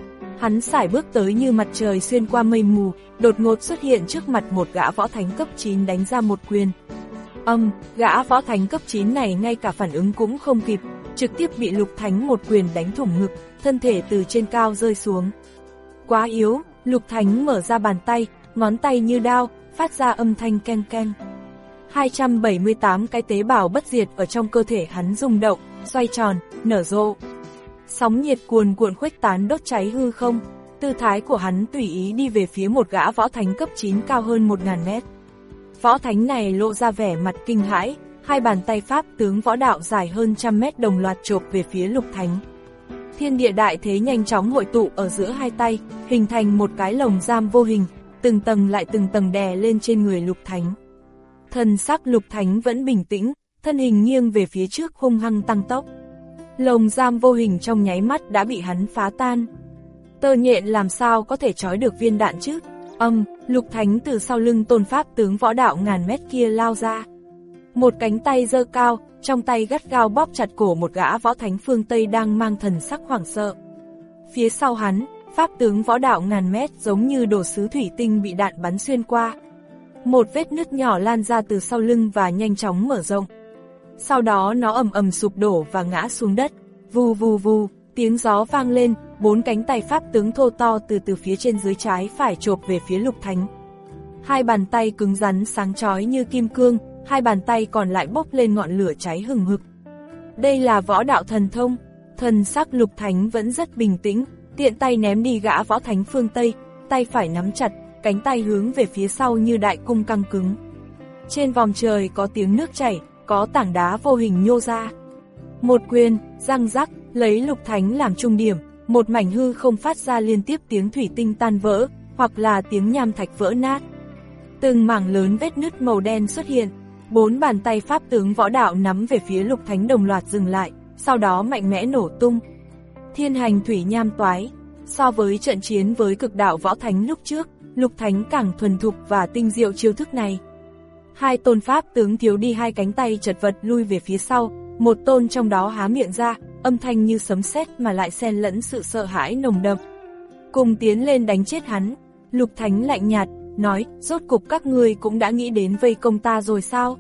Hắn sải bước tới như mặt trời xuyên qua mây mù, đột ngột xuất hiện trước mặt một gã võ thánh cấp chín đánh ra một quyền. Âm, gã võ thánh cấp chín này ngay cả phản ứng cũng không kịp, trực tiếp bị Lục Thánh một quyền đánh thủng ngực, thân thể từ trên cao rơi xuống. Quá yếu, Lục Thánh mở ra bàn tay, ngón tay như đao, phát ra âm thanh keng keng. hai trăm bảy mươi tám cái tế bào bất diệt ở trong cơ thể hắn rung động, xoay tròn, nở rộ. Sóng nhiệt cuồn cuộn khuếch tán đốt cháy hư không, tư thái của hắn tùy ý đi về phía một gã võ thánh cấp chín cao hơn một nghìn mét. Võ thánh này lộ ra vẻ mặt kinh hãi, hai bàn tay pháp tướng võ đạo dài hơn trăm mét đồng loạt chộp về phía Lục Thánh. Thiên địa đại thế nhanh chóng hội tụ ở giữa hai tay, hình thành một cái lồng giam vô hình, từng tầng lại từng tầng đè lên trên người Lục Thánh. Thần sắc Lục Thánh vẫn bình tĩnh, thân hình nghiêng về phía trước hung hăng tăng tốc. Lồng giam vô hình trong nháy mắt đã bị hắn phá tan. Tơ nhện làm sao có thể trói được viên đạn chứ? Âm, Lục Thánh từ sau lưng tôn pháp tướng võ đạo ngàn mét kia lao ra. Một cánh tay giơ cao, trong tay gắt gao bóp chặt cổ một gã võ thánh phương Tây đang mang thần sắc hoảng sợ. Phía sau hắn, pháp tướng võ đạo ngàn mét giống như đồ sứ thủy tinh bị đạn bắn xuyên qua. Một vết nứt nhỏ lan ra từ sau lưng và nhanh chóng mở rộng. Sau đó nó ầm ầm sụp đổ và ngã xuống đất. Vù vù vù, tiếng gió vang lên, bốn cánh tay pháp tướng thô to từ từ phía trên dưới trái phải chộp về phía Lục Thánh. Hai bàn tay cứng rắn sáng chói như kim cương, hai bàn tay còn lại bốc lên ngọn lửa cháy hừng hực. Đây là võ đạo thần thông. Thần sắc Lục Thánh vẫn rất bình tĩnh, tiện tay ném đi gã võ thánh phương Tây, tay phải nắm chặt, cánh tay hướng về phía sau như đại cung căng cứng. Trên vòm trời có tiếng nước chảy, có tảng đá vô hình nhô ra. Một quyền, răng rắc, lấy Lục Thánh làm trung điểm, một mảnh hư không phát ra liên tiếp tiếng thủy tinh tan vỡ, hoặc là tiếng nham thạch vỡ nát. Từng mảng lớn vết nứt màu đen xuất hiện, bốn bàn tay pháp tướng võ đạo nắm về phía Lục Thánh đồng loạt dừng lại, sau đó mạnh mẽ nổ tung. Thiên hành thủy nham toái, so với trận chiến với cực đạo võ thánh lúc trước, Lục Thánh càng thuần thục và tinh diệu chiêu thức này. Hai tôn pháp tướng thiếu đi hai cánh tay chật vật lui về phía sau, một tôn trong đó há miệng ra, âm thanh như sấm sét mà lại xen lẫn sự sợ hãi nồng đậm. Cùng tiến lên đánh chết hắn. Lục Thánh lạnh nhạt, nói, rốt cục các ngươi cũng đã nghĩ đến vây công ta rồi sao?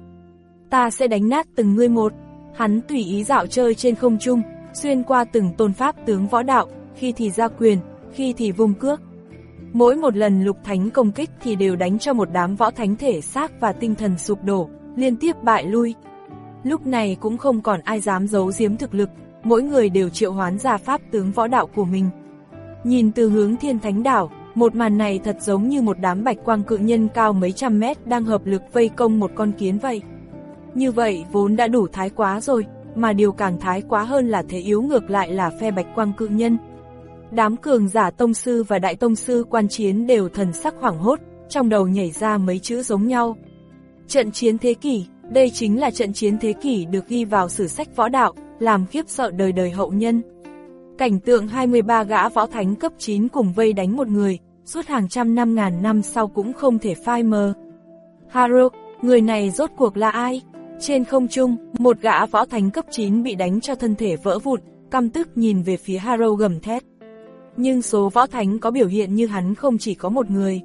Ta sẽ đánh nát từng ngươi một. Hắn tùy ý dạo chơi trên không trung, xuyên qua từng tôn pháp tướng võ đạo, khi thì ra quyền, khi thì vung cước. Mỗi một lần Lục Thánh công kích thì đều đánh cho một đám võ thánh thể xác và tinh thần sụp đổ, liên tiếp bại lui. Lúc này cũng không còn ai dám giấu giếm thực lực, mỗi người đều triệu hoán ra pháp tướng võ đạo của mình. Nhìn từ hướng Thiên Thánh Đảo, một màn này thật giống như một đám bạch quang cự nhân cao mấy trăm mét đang hợp lực vây công một con kiến vậy. Như vậy vốn đã đủ thái quá rồi, mà điều càng thái quá hơn là thế yếu ngược lại là phe Bạch Quang cự nhân. Đám cường giả tông sư và đại tông sư quan chiến đều thần sắc hoảng hốt, trong đầu nhảy ra mấy chữ giống nhau. Trận chiến thế kỷ, đây chính là trận chiến thế kỷ được ghi vào sử sách võ đạo, làm khiếp sợ đời đời hậu nhân. Cảnh tượng hai mươi ba gã võ thánh cấp chín cùng vây đánh một người, suốt hàng trăm năm ngàn năm sau cũng không thể phai mờ. Haro, người này rốt cuộc là ai? Trên không trung, một gã võ thánh cấp chín bị đánh cho thân thể vỡ vụn, căm tức nhìn về phía Haro gầm thét. Nhưng số võ thánh có biểu hiện như hắn không chỉ có một người.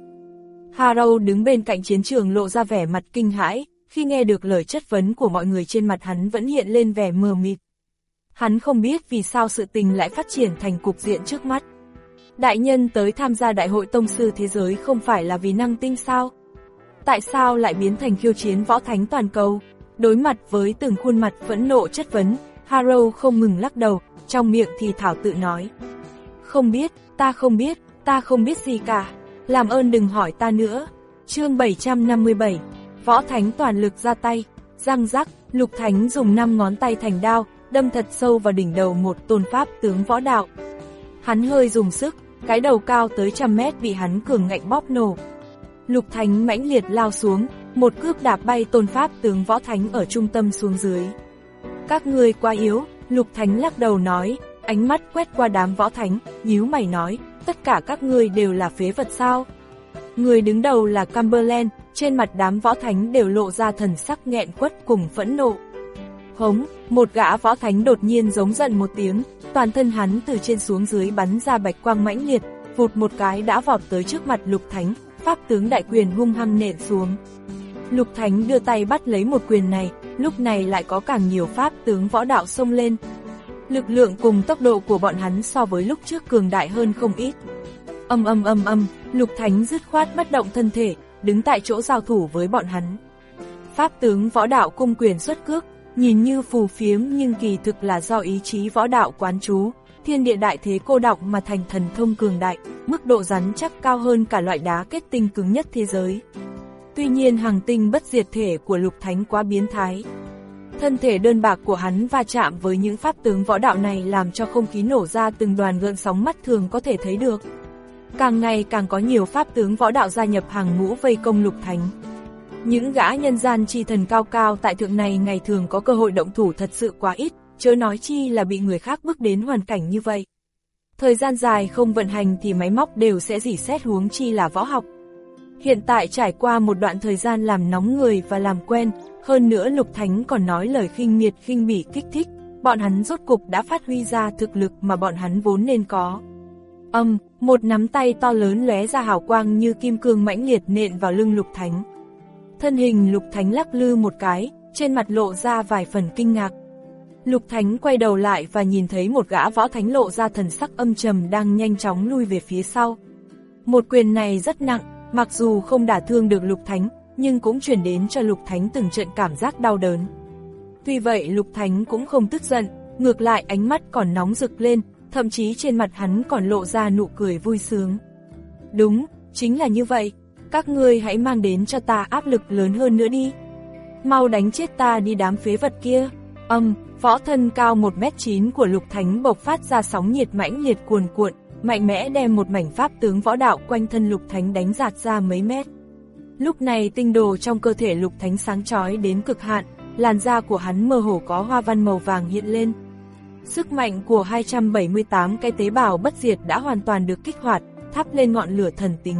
Haro đứng bên cạnh chiến trường lộ ra vẻ mặt kinh hãi, khi nghe được lời chất vấn của mọi người trên mặt hắn vẫn hiện lên vẻ mờ mịt. Hắn không biết vì sao sự tình lại phát triển thành cục diện trước mắt. Đại nhân tới tham gia đại hội tông sư thế giới không phải là vì năng tinh sao? Tại sao lại biến thành khiêu chiến võ thánh toàn cầu? Đối mặt với từng khuôn mặt phẫn nộ chất vấn, Haro không ngừng lắc đầu, trong miệng thì thảo tự nói. Không biết, ta không biết, ta không biết gì cả, làm ơn đừng hỏi ta nữa. Chương bảy trăm năm mươi bảy, võ thánh toàn lực ra tay, răng rắc, Lục Thánh dùng năm ngón tay thành đao, đâm thật sâu vào đỉnh đầu một tôn pháp tướng võ đạo. Hắn hơi dùng sức, cái đầu cao tới trăm mét bị hắn cường ngạnh bóp nổ. Lục Thánh mãnh liệt lao xuống, một cước đạp bay tôn pháp tướng võ thánh ở trung tâm xuống dưới. Các ngươi quá yếu, Lục Thánh lắc đầu nói, ánh mắt quét qua đám võ thánh, nhíu mày nói, tất cả các ngươi đều là phế vật sao? Người đứng đầu là Cumberland, trên mặt đám võ thánh đều lộ ra thần sắc nghẹn quất cùng phẫn nộ. Hống, một gã võ thánh đột nhiên giống giận một tiếng, toàn thân hắn từ trên xuống dưới bắn ra bạch quang mãnh liệt, vụt một cái đã vọt tới trước mặt Lục Thánh, pháp tướng đại quyền hung hăng nện xuống. Lục Thánh đưa tay bắt lấy một quyền này, lúc này lại có càng nhiều pháp tướng võ đạo xông lên. Lực lượng cùng tốc độ của bọn hắn so với lúc trước cường đại hơn không ít. Âm âm âm âm, Lục Thánh dứt khoát bất động thân thể, đứng tại chỗ giao thủ với bọn hắn. Pháp tướng võ đạo cung quyền xuất cước, nhìn như phù phiếm nhưng kỳ thực là do ý chí võ đạo quán trú, thiên địa đại thế cô đọng mà thành thần thông cường đại, mức độ rắn chắc cao hơn cả loại đá kết tinh cứng nhất thế giới. Tuy nhiên hàng tinh bất diệt thể của Lục Thánh quá biến thái. Thân thể đơn bạc của hắn va chạm với những pháp tướng võ đạo này làm cho không khí nổ ra từng đoàn gợn sóng mắt thường có thể thấy được. Càng ngày càng có nhiều pháp tướng võ đạo gia nhập hàng ngũ vây công Lục Thánh. Những gã nhân gian chi thần cao cao tại thượng này ngày thường có cơ hội động thủ thật sự quá ít, chớ nói chi là bị người khác bước đến hoàn cảnh như vậy. Thời gian dài không vận hành thì máy móc đều sẽ rỉ sét huống chi là võ học. Hiện tại trải qua một đoạn thời gian làm nóng người và làm quen, hơn nữa Lục Thánh còn nói lời khinh miệt khinh bỉ kích thích, bọn hắn rốt cục đã phát huy ra thực lực mà bọn hắn vốn nên có. Âm, um, một nắm tay to lớn lóe ra hào quang như kim cương mãnh liệt nện vào lưng Lục Thánh. Thân hình Lục Thánh lắc lư một cái, trên mặt lộ ra vài phần kinh ngạc. Lục Thánh quay đầu lại và nhìn thấy một gã võ thánh lộ ra thần sắc âm trầm đang nhanh chóng lui về phía sau. Một quyền này rất nặng, mặc dù không đả thương được Lục Thánh, nhưng cũng truyền đến cho Lục Thánh từng trận cảm giác đau đớn. Tuy vậy Lục Thánh cũng không tức giận, ngược lại ánh mắt còn nóng rực lên, thậm chí trên mặt hắn còn lộ ra nụ cười vui sướng. Đúng, chính là như vậy, các ngươi hãy mang đến cho ta áp lực lớn hơn nữa đi. Mau đánh chết ta đi đám phế vật kia. Âm, um, võ thân cao một mét chín của Lục Thánh bộc phát ra sóng nhiệt mãnh liệt cuồn cuộn, mạnh mẽ đem một mảnh pháp tướng võ đạo quanh thân Lục Thánh đánh giạt ra mấy mét. Lúc này tinh đồ trong cơ thể Lục Thánh sáng chói đến cực hạn, làn da của hắn mơ hồ có hoa văn màu vàng hiện lên. Sức mạnh của hai trăm bảy mươi tám cái tế bào bất diệt đã hoàn toàn được kích hoạt, thắp lên ngọn lửa thần tính.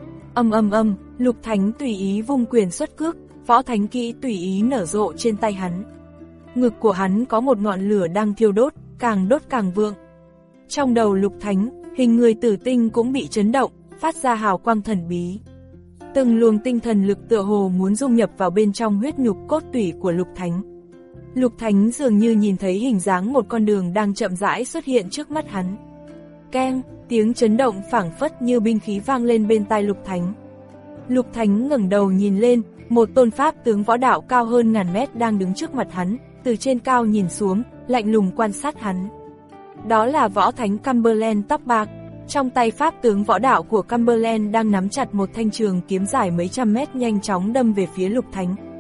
Âm âm âm, Lục Thánh tùy ý vung quyền xuất cước, võ thánh kỹ tùy ý nở rộ trên tay hắn. Ngực của hắn có một ngọn lửa đang thiêu đốt, càng đốt càng vượng. Trong đầu Lục Thánh, hình người tử tinh cũng bị chấn động, phát ra hào quang thần bí. Từng luồng tinh thần lực tựa hồ muốn dung nhập vào bên trong huyết nhục cốt tủy của Lục Thánh. Lục Thánh dường như nhìn thấy hình dáng một con đường đang chậm rãi xuất hiện trước mắt hắn. Keng, tiếng chấn động phảng phất như binh khí vang lên bên tai Lục Thánh. Lục Thánh ngẩng đầu nhìn lên, một tôn pháp tướng võ đạo cao hơn ngàn mét đang đứng trước mặt hắn, từ trên cao nhìn xuống, lạnh lùng quan sát hắn. Đó là võ thánh Cumberland tóc bạc. Trong tay pháp tướng võ đạo của Cumberland đang nắm chặt một thanh trường kiếm dài mấy trăm mét nhanh chóng đâm về phía Lục Thánh.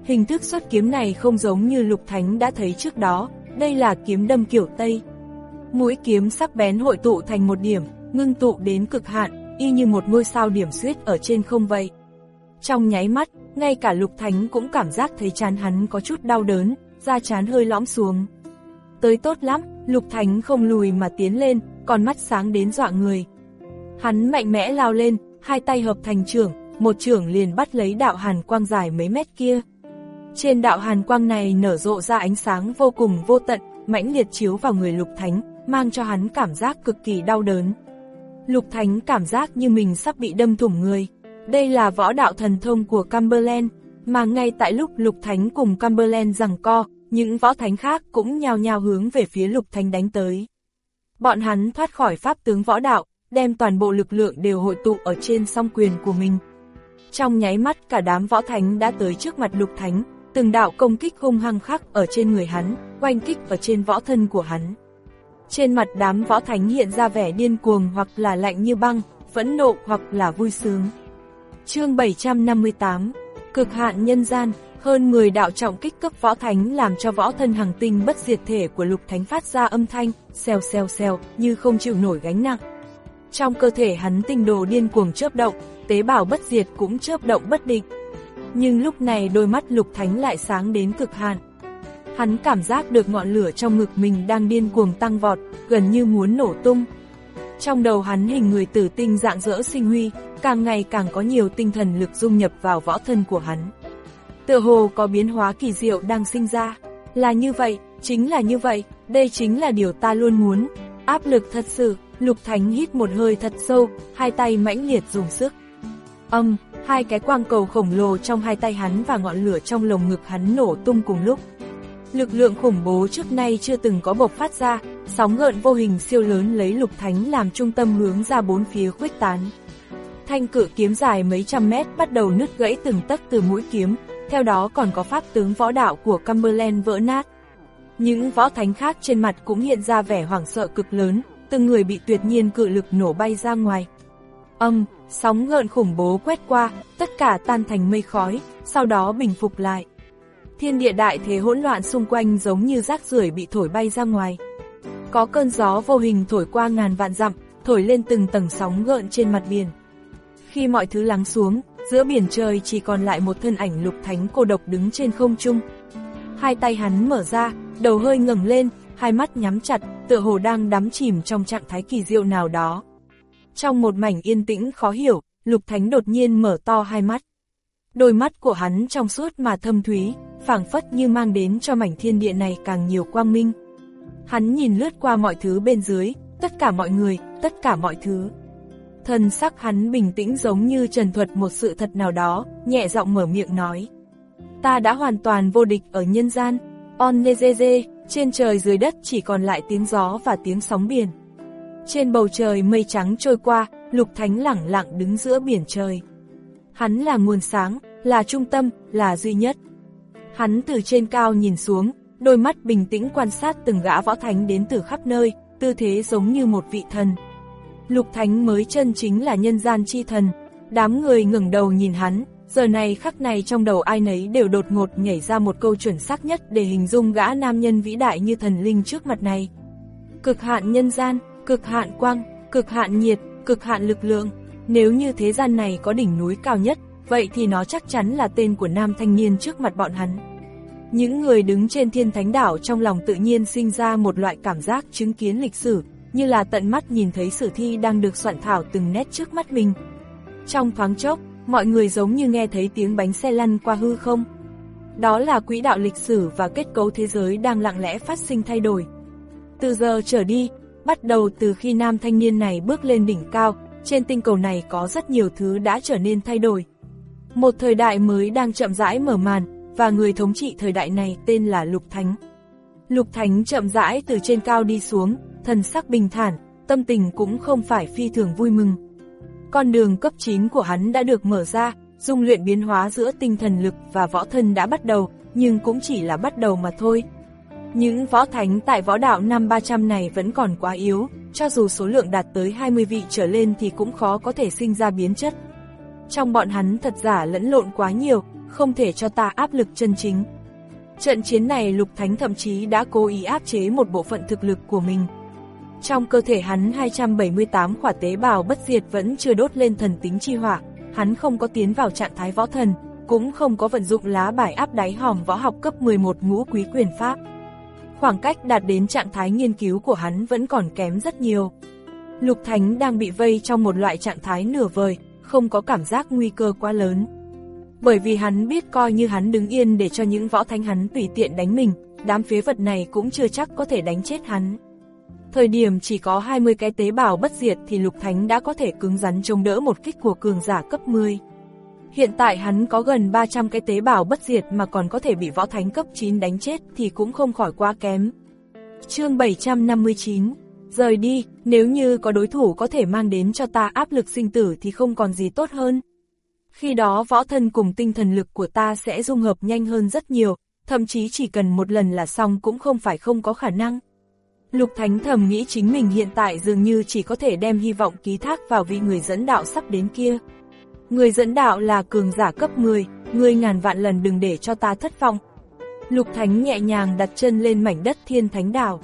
Hình thức xuất kiếm này không giống như Lục Thánh đã thấy trước đó, đây là kiếm đâm kiểu Tây. Mũi kiếm sắc bén hội tụ thành một điểm, ngưng tụ đến cực hạn, y như một ngôi sao điểm xuyết ở trên không vậy. Trong nháy mắt, ngay cả Lục Thánh cũng cảm giác thấy trán hắn có chút đau đớn, da trán hơi lõm xuống. Tới tốt lắm, Lục Thánh không lùi mà tiến lên, còn mắt sáng đến dọa người. Hắn mạnh mẽ lao lên, hai tay hợp thành chưởng, một chưởng liền bắt lấy đạo hàn quang dài mấy mét kia. Trên đạo hàn quang này nở rộ ra ánh sáng vô cùng vô tận, mãnh liệt chiếu vào người Lục Thánh, mang cho hắn cảm giác cực kỳ đau đớn. Lục Thánh cảm giác như mình sắp bị đâm thủng người. Đây là võ đạo thần thông của Cumberland, mà ngay tại lúc Lục Thánh cùng Cumberland giằng co, những võ thánh khác cũng nhao nhao hướng về phía Lục Thánh đánh tới. Bọn hắn thoát khỏi pháp tướng võ đạo, đem toàn bộ lực lượng đều hội tụ ở trên song quyền của mình. Trong nháy mắt cả đám võ thánh đã tới trước mặt Lục Thánh, từng đạo công kích hung hăng khắc ở trên người hắn, oanh kích vào trên võ thân của hắn. Trên mặt đám võ thánh hiện ra vẻ điên cuồng hoặc là lạnh như băng, phẫn nộ hoặc là vui sướng. Chương bảy trăm năm mươi tám, Cực hạn nhân gian. Hơn mười đạo trọng kích cấp võ thánh làm cho võ thân hằng tinh bất diệt thể của Lục Thánh phát ra âm thanh, xèo xèo xèo, như không chịu nổi gánh nặng. Trong cơ thể hắn tinh đồ điên cuồng chớp động, tế bào bất diệt cũng chớp động bất định. Nhưng lúc này đôi mắt Lục Thánh lại sáng đến cực hạn. Hắn cảm giác được ngọn lửa trong ngực mình đang điên cuồng tăng vọt, gần như muốn nổ tung. Trong đầu hắn hình người tử tinh rạng rỡ sinh huy, càng ngày càng có nhiều tinh thần lực dung nhập vào võ thân của hắn. Tựa hồ có biến hóa kỳ diệu đang sinh ra. Là như vậy, chính là như vậy, đây chính là điều ta luôn muốn. Áp lực thật sự, Lục Thánh hít một hơi thật sâu, hai tay mãnh liệt dùng sức. Âm, um, hai cái quang cầu khổng lồ trong hai tay hắn và ngọn lửa trong lồng ngực hắn nổ tung cùng lúc. Lực lượng khủng bố trước nay chưa từng có bộc phát ra, sóng gợn vô hình siêu lớn lấy Lục Thánh làm trung tâm hướng ra bốn phía khuếch tán. Thanh cự kiếm dài mấy trăm mét bắt đầu nứt gãy từng tấc từ mũi kiếm, theo đó còn có pháp tướng võ đạo của Cumberland vỡ nát. Những võ thánh khác trên mặt cũng hiện ra vẻ hoảng sợ cực lớn, từng người bị tuyệt nhiên cự lực nổ bay ra ngoài. Âm, um, sóng gợn khủng bố quét qua, tất cả tan thành mây khói, sau đó bình phục lại. Thiên địa đại thế hỗn loạn xung quanh giống như rác rưởi bị thổi bay ra ngoài. Có cơn gió vô hình thổi qua ngàn vạn dặm, thổi lên từng tầng sóng gợn trên mặt biển. Khi mọi thứ lắng xuống, giữa biển trời chỉ còn lại một thân ảnh Lục Thánh cô độc đứng trên không trung. Hai tay hắn mở ra, đầu hơi ngẩng lên, hai mắt nhắm chặt, tựa hồ đang đắm chìm trong trạng thái kỳ diệu nào đó. Trong một mảnh yên tĩnh khó hiểu, Lục Thánh đột nhiên mở to hai mắt. Đôi mắt của hắn trong suốt mà thâm thúy, phảng phất như mang đến cho mảnh thiên địa này càng nhiều quang minh. Hắn nhìn lướt qua mọi thứ bên dưới, tất cả mọi người, tất cả mọi thứ. Thần sắc hắn bình tĩnh giống như trần thuật một sự thật nào đó, nhẹ giọng mở miệng nói. Ta đã hoàn toàn vô địch ở nhân gian, Onezeze, trên trời dưới đất chỉ còn lại tiếng gió và tiếng sóng biển. Trên bầu trời mây trắng trôi qua, Lục Thánh lẳng lặng đứng giữa biển trời. Hắn là nguồn sáng, là trung tâm, là duy nhất. Hắn từ trên cao nhìn xuống, đôi mắt bình tĩnh quan sát từng gã võ thánh đến từ khắp nơi, tư thế giống như một vị thần. Lục Thánh mới chân chính là nhân gian chi thần. Đám người ngẩng đầu nhìn hắn, giờ này khắc này trong đầu ai nấy đều đột ngột nhảy ra một câu chuẩn xác nhất để hình dung gã nam nhân vĩ đại như thần linh trước mặt này. Cực hạn nhân gian, cực hạn quang, cực hạn nhiệt, cực hạn lực lượng. Nếu như thế gian này có đỉnh núi cao nhất, vậy thì nó chắc chắn là tên của nam thanh niên trước mặt bọn hắn. Những người đứng trên Thiên Thánh Đảo trong lòng tự nhiên sinh ra một loại cảm giác chứng kiến lịch sử, như là tận mắt nhìn thấy sử thi đang được soạn thảo từng nét trước mắt mình. Trong thoáng chốc, mọi người giống như nghe thấy tiếng bánh xe lăn qua hư không. Đó là quỹ đạo lịch sử và kết cấu thế giới đang lặng lẽ phát sinh thay đổi. Từ giờ trở đi, bắt đầu từ khi nam thanh niên này bước lên đỉnh cao, trên tinh cầu này có rất nhiều thứ đã trở nên thay đổi. Một thời đại mới đang chậm rãi mở màn, và người thống trị thời đại này tên là Lục Thánh. Lục Thánh chậm rãi từ trên cao đi xuống, thần sắc bình thản, tâm tình cũng không phải phi thường vui mừng. Con đường cấp chín của hắn đã được mở ra, dung luyện biến hóa giữa tinh thần lực và võ thân đã bắt đầu, nhưng cũng chỉ là bắt đầu mà thôi. Những võ thánh tại võ đạo năm ba trăm này vẫn còn quá yếu, cho dù số lượng đạt tới hai mươi vị trở lên thì cũng khó có thể sinh ra biến chất. Trong bọn hắn thật giả lẫn lộn quá nhiều, không thể cho ta áp lực chân chính. Trận chiến này Lục Thánh thậm chí đã cố ý áp chế một bộ phận thực lực của mình. Trong cơ thể hắn hai trăm bảy mươi tám khỏa tế bào bất diệt vẫn chưa đốt lên thần tính chi hỏa, hắn không có tiến vào trạng thái võ thần, cũng không có vận dụng lá bài áp đáy hòm võ học cấp mười một ngũ quý quyền pháp. Khoảng cách đạt đến trạng thái nghiên cứu của hắn vẫn còn kém rất nhiều. Lục Thánh đang bị vây trong một loại trạng thái nửa vời, không có cảm giác nguy cơ quá lớn. Bởi vì hắn biết coi như hắn đứng yên để cho những võ thánh hắn tùy tiện đánh mình, đám phế vật này cũng chưa chắc có thể đánh chết hắn. Thời điểm chỉ có hai mươi cái tế bào bất diệt thì Lục Thánh đã có thể cứng rắn chống đỡ một kích của cường giả cấp mười. Hiện tại hắn có gần ba trăm cái tế bào bất diệt mà còn có thể bị võ thánh cấp chín đánh chết thì cũng không khỏi quá kém. Chương bảy trăm năm mươi chín, rời đi, nếu như có đối thủ có thể mang đến cho ta áp lực sinh tử thì không còn gì tốt hơn. Khi đó võ thân cùng tinh thần lực của ta sẽ dung hợp nhanh hơn rất nhiều, thậm chí chỉ cần một lần là xong cũng không phải không có khả năng. Lục Thánh thầm nghĩ chính mình hiện tại dường như chỉ có thể đem hy vọng ký thác vào vị người dẫn đạo sắp đến kia. Người dẫn đạo là cường giả cấp mười, ngươi ngàn vạn lần đừng để cho ta thất vọng. Lục Thánh nhẹ nhàng đặt chân lên mảnh đất Thiên Thánh Đảo.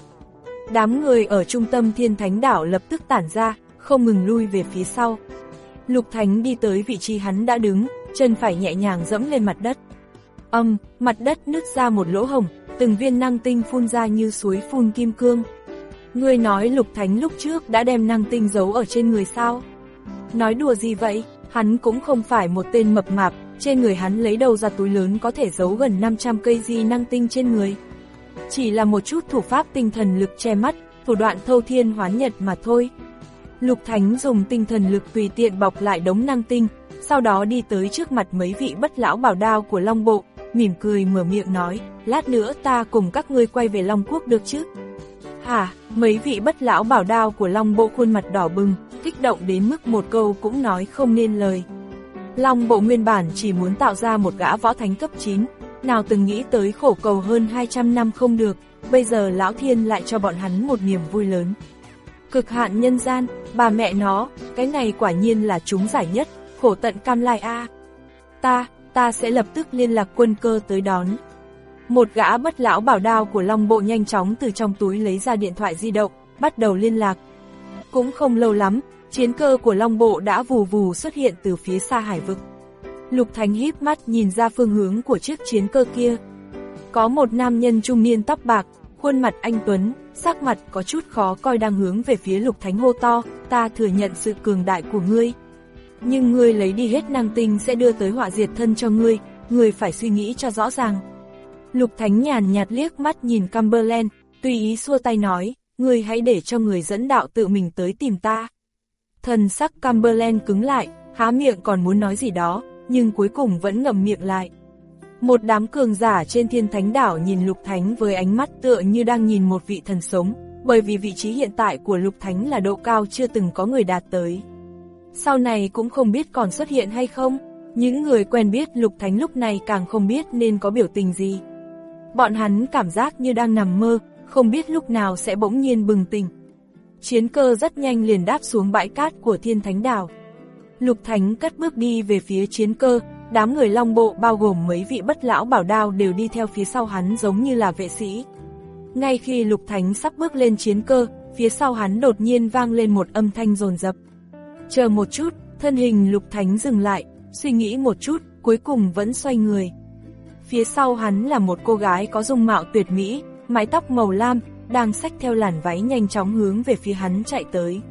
Đám người ở trung tâm Thiên Thánh Đảo lập tức tản ra, không ngừng lui về phía sau. Lục Thánh đi tới vị trí hắn đã đứng, chân phải nhẹ nhàng dẫm lên mặt đất. Âm, um, mặt đất nứt ra một lỗ hổng, từng viên năng tinh phun ra như suối phun kim cương. Ngươi nói Lục Thánh lúc trước đã đem năng tinh giấu ở trên người sao? Nói đùa gì vậy? Hắn cũng không phải một tên mập mạp, trên người hắn lấy đâu ra túi lớn có thể giấu gần năm trăm cây di năng tinh trên người. Chỉ là một chút thủ pháp tinh thần lực che mắt, thủ đoạn thâu thiên hoán nhật mà thôi. Lục Thánh dùng tinh thần lực tùy tiện bọc lại đống năng tinh, sau đó đi tới trước mặt mấy vị bất lão bảo đao của Long Bộ, mỉm cười mở miệng nói, lát nữa ta cùng các ngươi quay về Long Quốc được chứ? Hả, mấy vị bất lão bảo đao của Long Bộ khuôn mặt đỏ bừng, kích động đến mức một câu cũng nói không nên lời. Long Bộ nguyên bản chỉ muốn tạo ra một gã võ thánh cấp chín, nào từng nghĩ tới khổ cầu hơn hai trăm năm không được, bây giờ Lão Thiên lại cho bọn hắn một niềm vui lớn. Cực hạn nhân gian, bà mẹ nó, cái này quả nhiên là chúng giải nhất, khổ tận cam lai a. Ta, ta sẽ lập tức liên lạc quân cơ tới đón. Một gã bất lão bảo đao của Long Bộ nhanh chóng từ trong túi lấy ra điện thoại di động, bắt đầu liên lạc. Cũng không lâu lắm, chiến cơ của Long Bộ đã vù vù xuất hiện từ phía xa hải vực. Lục Thánh híp mắt nhìn ra phương hướng của chiếc chiến cơ kia. Có một nam nhân trung niên tóc bạc, khuôn mặt anh tuấn, sắc mặt có chút khó coi đang hướng về phía Lục Thánh hô to, ta thừa nhận sự cường đại của ngươi. Nhưng ngươi lấy đi hết năng tinh sẽ đưa tới họa diệt thân cho ngươi, ngươi phải suy nghĩ cho rõ ràng. Lục Thánh nhàn nhạt liếc mắt nhìn Cumberland, tùy ý xua tay nói, ngươi hãy để cho người dẫn đạo tự mình tới tìm ta. Thần sắc Cumberland cứng lại, há miệng còn muốn nói gì đó, nhưng cuối cùng vẫn ngậm miệng lại. Một đám cường giả trên Thiên Thánh Đảo nhìn Lục Thánh với ánh mắt tựa như đang nhìn một vị thần sống, bởi vì vị trí hiện tại của Lục Thánh là độ cao chưa từng có người đạt tới. Sau này cũng không biết còn xuất hiện hay không, những người quen biết Lục Thánh lúc này càng không biết nên có biểu tình gì. Bọn hắn cảm giác như đang nằm mơ, không biết lúc nào sẽ bỗng nhiên bừng tỉnh. Chiến cơ rất nhanh liền đáp xuống bãi cát của Thiên Thánh Đảo. Lục Thánh cất bước đi về phía chiến cơ, đám người Long Bộ bao gồm mấy vị bất lão bảo đao đều đi theo phía sau hắn giống như là vệ sĩ. Ngay khi Lục Thánh sắp bước lên chiến cơ, phía sau hắn đột nhiên vang lên một âm thanh dồn dập. Chờ một chút, thân hình Lục Thánh dừng lại, suy nghĩ một chút, cuối cùng vẫn xoay người. Phía sau hắn là một cô gái có dung mạo tuyệt mỹ, mái tóc màu lam, đang xách theo làn váy nhanh chóng hướng về phía hắn chạy tới.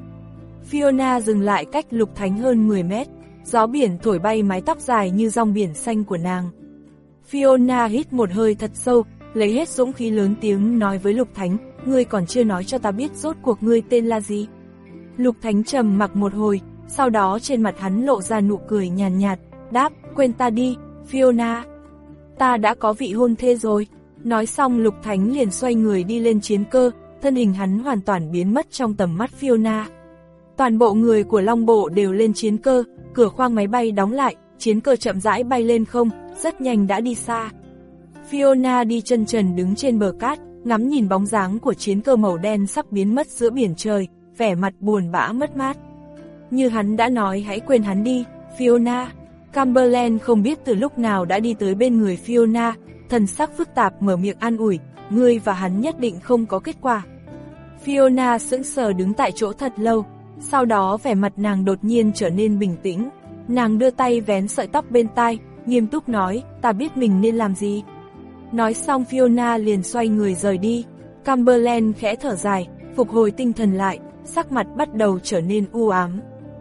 Fiona dừng lại cách Lục Thánh hơn mười mét, gió biển thổi bay mái tóc dài như rong biển xanh của nàng. Fiona hít một hơi thật sâu, lấy hết dũng khí lớn tiếng nói với Lục Thánh, ngươi còn chưa nói cho ta biết rốt cuộc ngươi tên là gì. Lục Thánh trầm mặc một hồi, sau đó trên mặt hắn lộ ra nụ cười nhàn nhạt, đáp, quên ta đi, Fiona. Ta đã có vị hôn thê rồi. Nói xong Lục Thánh liền xoay người đi lên chiến cơ, thân hình hắn hoàn toàn biến mất trong tầm mắt Fiona. Toàn bộ người của Long Bộ đều lên chiến cơ, cửa khoang máy bay đóng lại, chiến cơ chậm rãi bay lên không, rất nhanh đã đi xa. Fiona đi chân trần đứng trên bờ cát, ngắm nhìn bóng dáng của chiến cơ màu đen sắp biến mất giữa biển trời, vẻ mặt buồn bã mất mát. Như hắn đã nói hãy quên hắn đi, Fiona. Cumberland không biết từ lúc nào đã đi tới bên người Fiona, thần sắc phức tạp mở miệng an ủi, ngươi và hắn nhất định không có kết quả. Fiona sững sờ đứng tại chỗ thật lâu, sau đó vẻ mặt nàng đột nhiên trở nên bình tĩnh. Nàng đưa tay vén sợi tóc bên tai, nghiêm túc nói, ta biết mình nên làm gì. Nói xong Fiona liền xoay người rời đi. Cumberland khẽ thở dài, phục hồi tinh thần lại, sắc mặt bắt đầu trở nên u ám.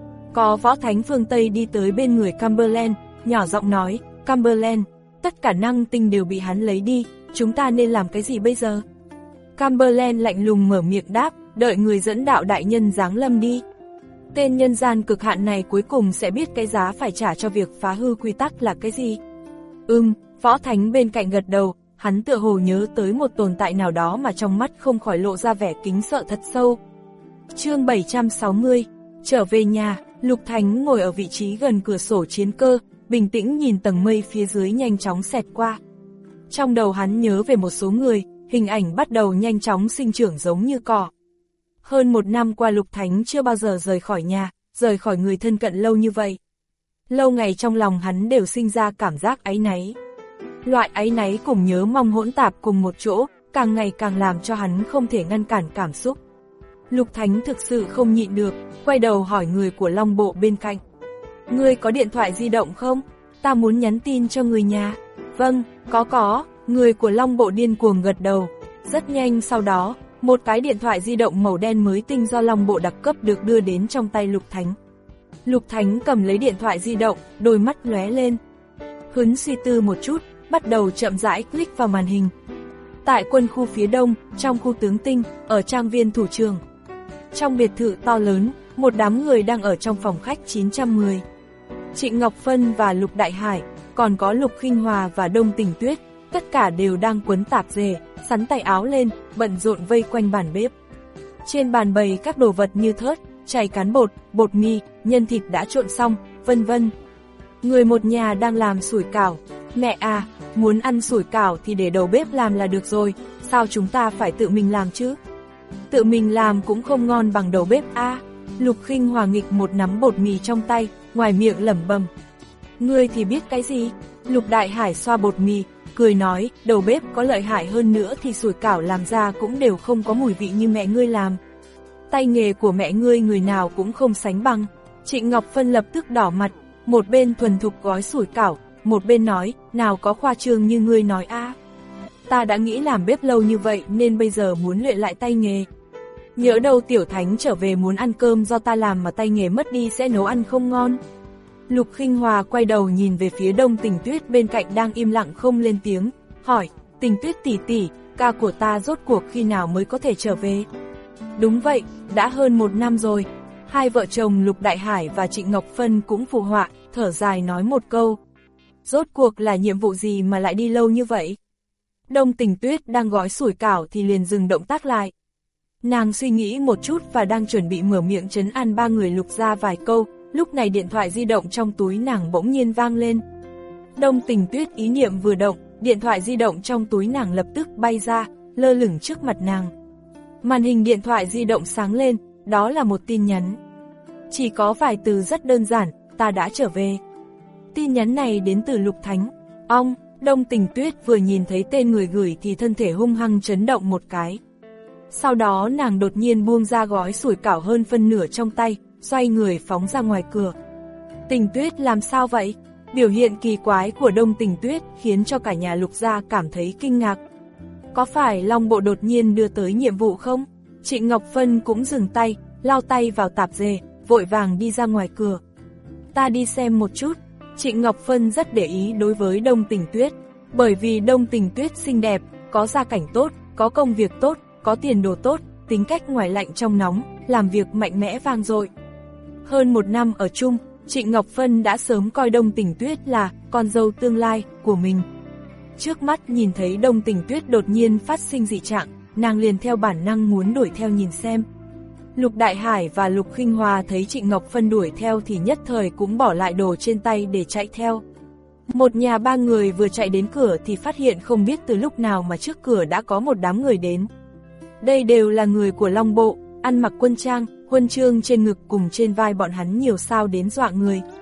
Có võ thánh phương Tây đi tới bên người Cumberland, nhỏ giọng nói, Cumberland, tất cả năng tinh đều bị hắn lấy đi, chúng ta nên làm cái gì bây giờ? Cumberland lạnh lùng mở miệng đáp, đợi người dẫn đạo đại nhân giáng lâm đi. Tên nhân gian cực hạn này cuối cùng sẽ biết cái giá phải trả cho việc phá hư quy tắc là cái gì. Ừm, võ thánh bên cạnh gật đầu, hắn tựa hồ nhớ tới một tồn tại nào đó mà trong mắt không khỏi lộ ra vẻ kính sợ thật sâu. Chương bảy trăm sáu mươi, trở về nhà, Lục Thánh ngồi ở vị trí gần cửa sổ chiến cơ, bình tĩnh nhìn tầng mây phía dưới nhanh chóng xẹt qua. Trong đầu hắn nhớ về một số người, hình ảnh bắt đầu nhanh chóng sinh trưởng giống như cỏ. Hơn một năm qua Lục Thánh chưa bao giờ rời khỏi nhà, rời khỏi người thân cận lâu như vậy. Lâu ngày trong lòng hắn đều sinh ra cảm giác áy náy. Loại áy náy cùng nhớ mong hỗn tạp cùng một chỗ, càng ngày càng làm cho hắn không thể ngăn cản cảm xúc. Lục Thánh thực sự không nhịn được, quay đầu hỏi người của Long Bộ bên cạnh. Ngươi có điện thoại di động không? Ta muốn nhắn tin cho người nhà. Vâng, có có, người của Long Bộ điên cuồng gật đầu. Rất nhanh sau đó, một cái điện thoại di động màu đen mới tinh do Long Bộ đặc cấp được đưa đến trong tay Lục Thánh. Lục Thánh cầm lấy điện thoại di động, đôi mắt lóe lên. Hứng suy tư một chút, bắt đầu chậm rãi click vào màn hình. Tại quân khu phía đông, trong khu tướng tinh, ở trang viên thủ trường. Trong biệt thự to lớn, một đám người đang ở trong phòng khách chín trăm mười. Trịnh Ngọc Phân và Lục Đại Hải, còn có Lục Khinh Hòa và Đông Tình Tuyết, tất cả đều đang quấn tạp dề, sắn tay áo lên, bận rộn vây quanh bàn bếp. Trên bàn bày các đồ vật như thớt, chày cán bột, bột mì, nhân thịt đã trộn xong, vân vân. Người một nhà đang làm sủi cảo. Mẹ à, muốn ăn sủi cảo thì để đầu bếp làm là được rồi, sao chúng ta phải tự mình làm chứ? Tự mình làm cũng không ngon bằng đầu bếp a. À. Lục Khinh Hòa nghịch một nắm bột mì trong tay, ngoài miệng lẩm bẩm. Ngươi thì biết cái gì? Lục Đại Hải xoa bột mì, cười nói, đầu bếp có lợi hại hơn nữa thì sủi cảo làm ra cũng đều không có mùi vị như mẹ ngươi làm. Tay nghề của mẹ ngươi người nào cũng không sánh bằng. Trịnh Ngọc Phân lập tức đỏ mặt, một bên thuần thục gói sủi cảo, một bên nói, nào có khoa trương như ngươi nói a. À. Ta đã nghĩ làm bếp lâu như vậy nên bây giờ muốn luyện lại tay nghề. Nhỡ đâu Tiểu Thánh trở về muốn ăn cơm do ta làm mà tay nghề mất đi sẽ nấu ăn không ngon. Lục Khinh Hòa quay đầu nhìn về phía Đông Tình Tuyết bên cạnh đang im lặng không lên tiếng, hỏi, Tình Tuyết tỷ tỷ, ca của ta rốt cuộc khi nào mới có thể trở về? Đúng vậy, đã hơn một năm rồi. Hai vợ chồng Lục Đại Hải và Trịnh Ngọc Phân cũng phụ họa, thở dài nói một câu. Rốt cuộc là nhiệm vụ gì mà lại đi lâu như vậy? Đông Tình Tuyết đang gói sủi cảo thì liền dừng động tác lại. Nàng suy nghĩ một chút và đang chuẩn bị mở miệng trấn an ba người Lục ra vài câu, lúc này điện thoại di động trong túi nàng bỗng nhiên vang lên. Đông Tình Tuyết ý niệm vừa động, điện thoại di động trong túi nàng lập tức bay ra, lơ lửng trước mặt nàng. Màn hình điện thoại di động sáng lên, đó là một tin nhắn. Chỉ có vài từ rất đơn giản, ta đã trở về. Tin nhắn này đến từ Lục Thánh. Ông, Đông Tình Tuyết vừa nhìn thấy tên người gửi thì thân thể hung hăng chấn động một cái. Sau đó nàng đột nhiên buông ra gói sủi cảo hơn phân nửa trong tay, xoay người phóng ra ngoài cửa. Tình Tuyết làm sao vậy? Biểu hiện kỳ quái của Đông Tình Tuyết khiến cho cả nhà Lục gia cảm thấy kinh ngạc. Có phải Long Bộ đột nhiên đưa tới nhiệm vụ không? Trịnh Ngọc Phân cũng dừng tay, lau tay vào tạp dề, vội vàng đi ra ngoài cửa. Ta đi xem một chút. Trịnh Ngọc Phân rất để ý đối với Đông Tình Tuyết, bởi vì Đông Tình Tuyết xinh đẹp, có gia cảnh tốt, có công việc tốt, có tiền đồ tốt, tính cách ngoài lạnh trong nóng, làm việc mạnh mẽ vang dội. Hơn một năm ở chung, Trịnh Ngọc Phân đã sớm coi Đông Tình Tuyết là con dâu tương lai của mình. Trước mắt nhìn thấy Đông Tình Tuyết đột nhiên phát sinh dị trạng, nàng liền theo bản năng muốn đuổi theo nhìn xem. Lục Đại Hải và Lục Khinh Hòa thấy Trịnh Ngọc Phân đuổi theo thì nhất thời cũng bỏ lại đồ trên tay để chạy theo. Một nhà ba người vừa chạy đến cửa thì phát hiện không biết từ lúc nào mà trước cửa đã có một đám người đến. Đây đều là người của Long Bộ, ăn mặc quân trang, huân chương trên ngực cùng trên vai bọn hắn nhiều sao đến dọa người.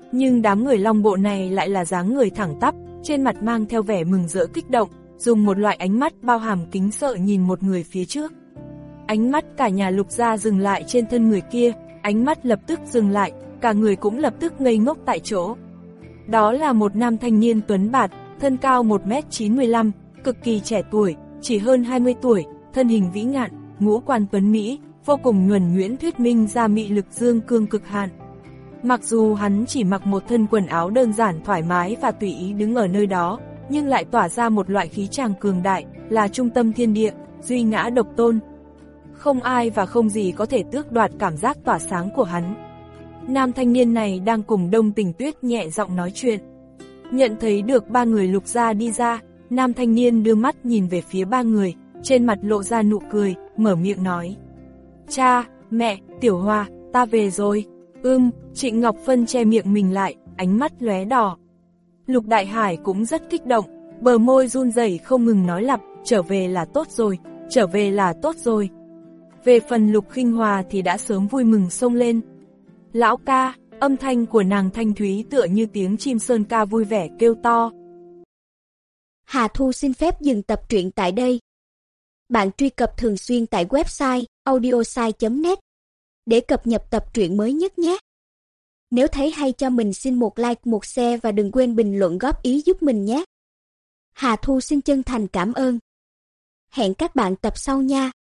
Nhưng đám người Long Bộ này lại là dáng người thẳng tắp, trên mặt mang theo vẻ mừng rỡ kích động, dùng một loại ánh mắt bao hàm kính sợ nhìn một người phía trước. Ánh mắt cả nhà Lục gia dừng lại trên thân người kia, ánh mắt lập tức dừng lại, cả người cũng lập tức ngây ngốc tại chỗ. Đó là một nam thanh niên tuấn bạt, thân cao một mét chín mươi lăm, cực kỳ trẻ tuổi, chỉ hơn hai mươi tuổi, thân hình vĩ ngạn, ngũ quan tuấn mỹ, vô cùng nhuần nhuyễn thuyết minh ra mị lực dương cương cực hạn. Mặc dù hắn chỉ mặc một thân quần áo đơn giản thoải mái và tùy ý đứng ở nơi đó, nhưng lại tỏa ra một loại khí tràng cường đại, là trung tâm thiên địa, duy ngã độc tôn. Không ai và không gì có thể tước đoạt cảm giác tỏa sáng của hắn. Nam thanh niên này đang cùng Đông Tình Tuyết nhẹ giọng nói chuyện. Nhận thấy được ba người Lục gia đi ra, nam thanh niên đưa mắt nhìn về phía ba người, trên mặt lộ ra nụ cười, mở miệng nói. Cha, mẹ, Tiểu Hoa, ta về rồi. Ưm, Trịnh Ngọc Phân che miệng mình lại, ánh mắt lóe đỏ. Lục Đại Hải cũng rất kích động, bờ môi run rẩy không ngừng nói lặp, trở về là tốt rồi, trở về là tốt rồi. Về phần Lục Khinh Hòa thì đã sớm vui mừng xông lên. Lão ca, âm thanh của nàng thanh thúy tựa như tiếng chim sơn ca vui vẻ kêu to. Hà Thu xin phép dừng tập truyện tại đây. Bạn truy cập thường xuyên tại website audiosai chấm net để cập nhật tập truyện mới nhất nhé. Nếu thấy hay cho mình xin một like, một share và đừng quên bình luận góp ý giúp mình nhé. Hà Thu xin chân thành cảm ơn. Hẹn các bạn tập sau nha.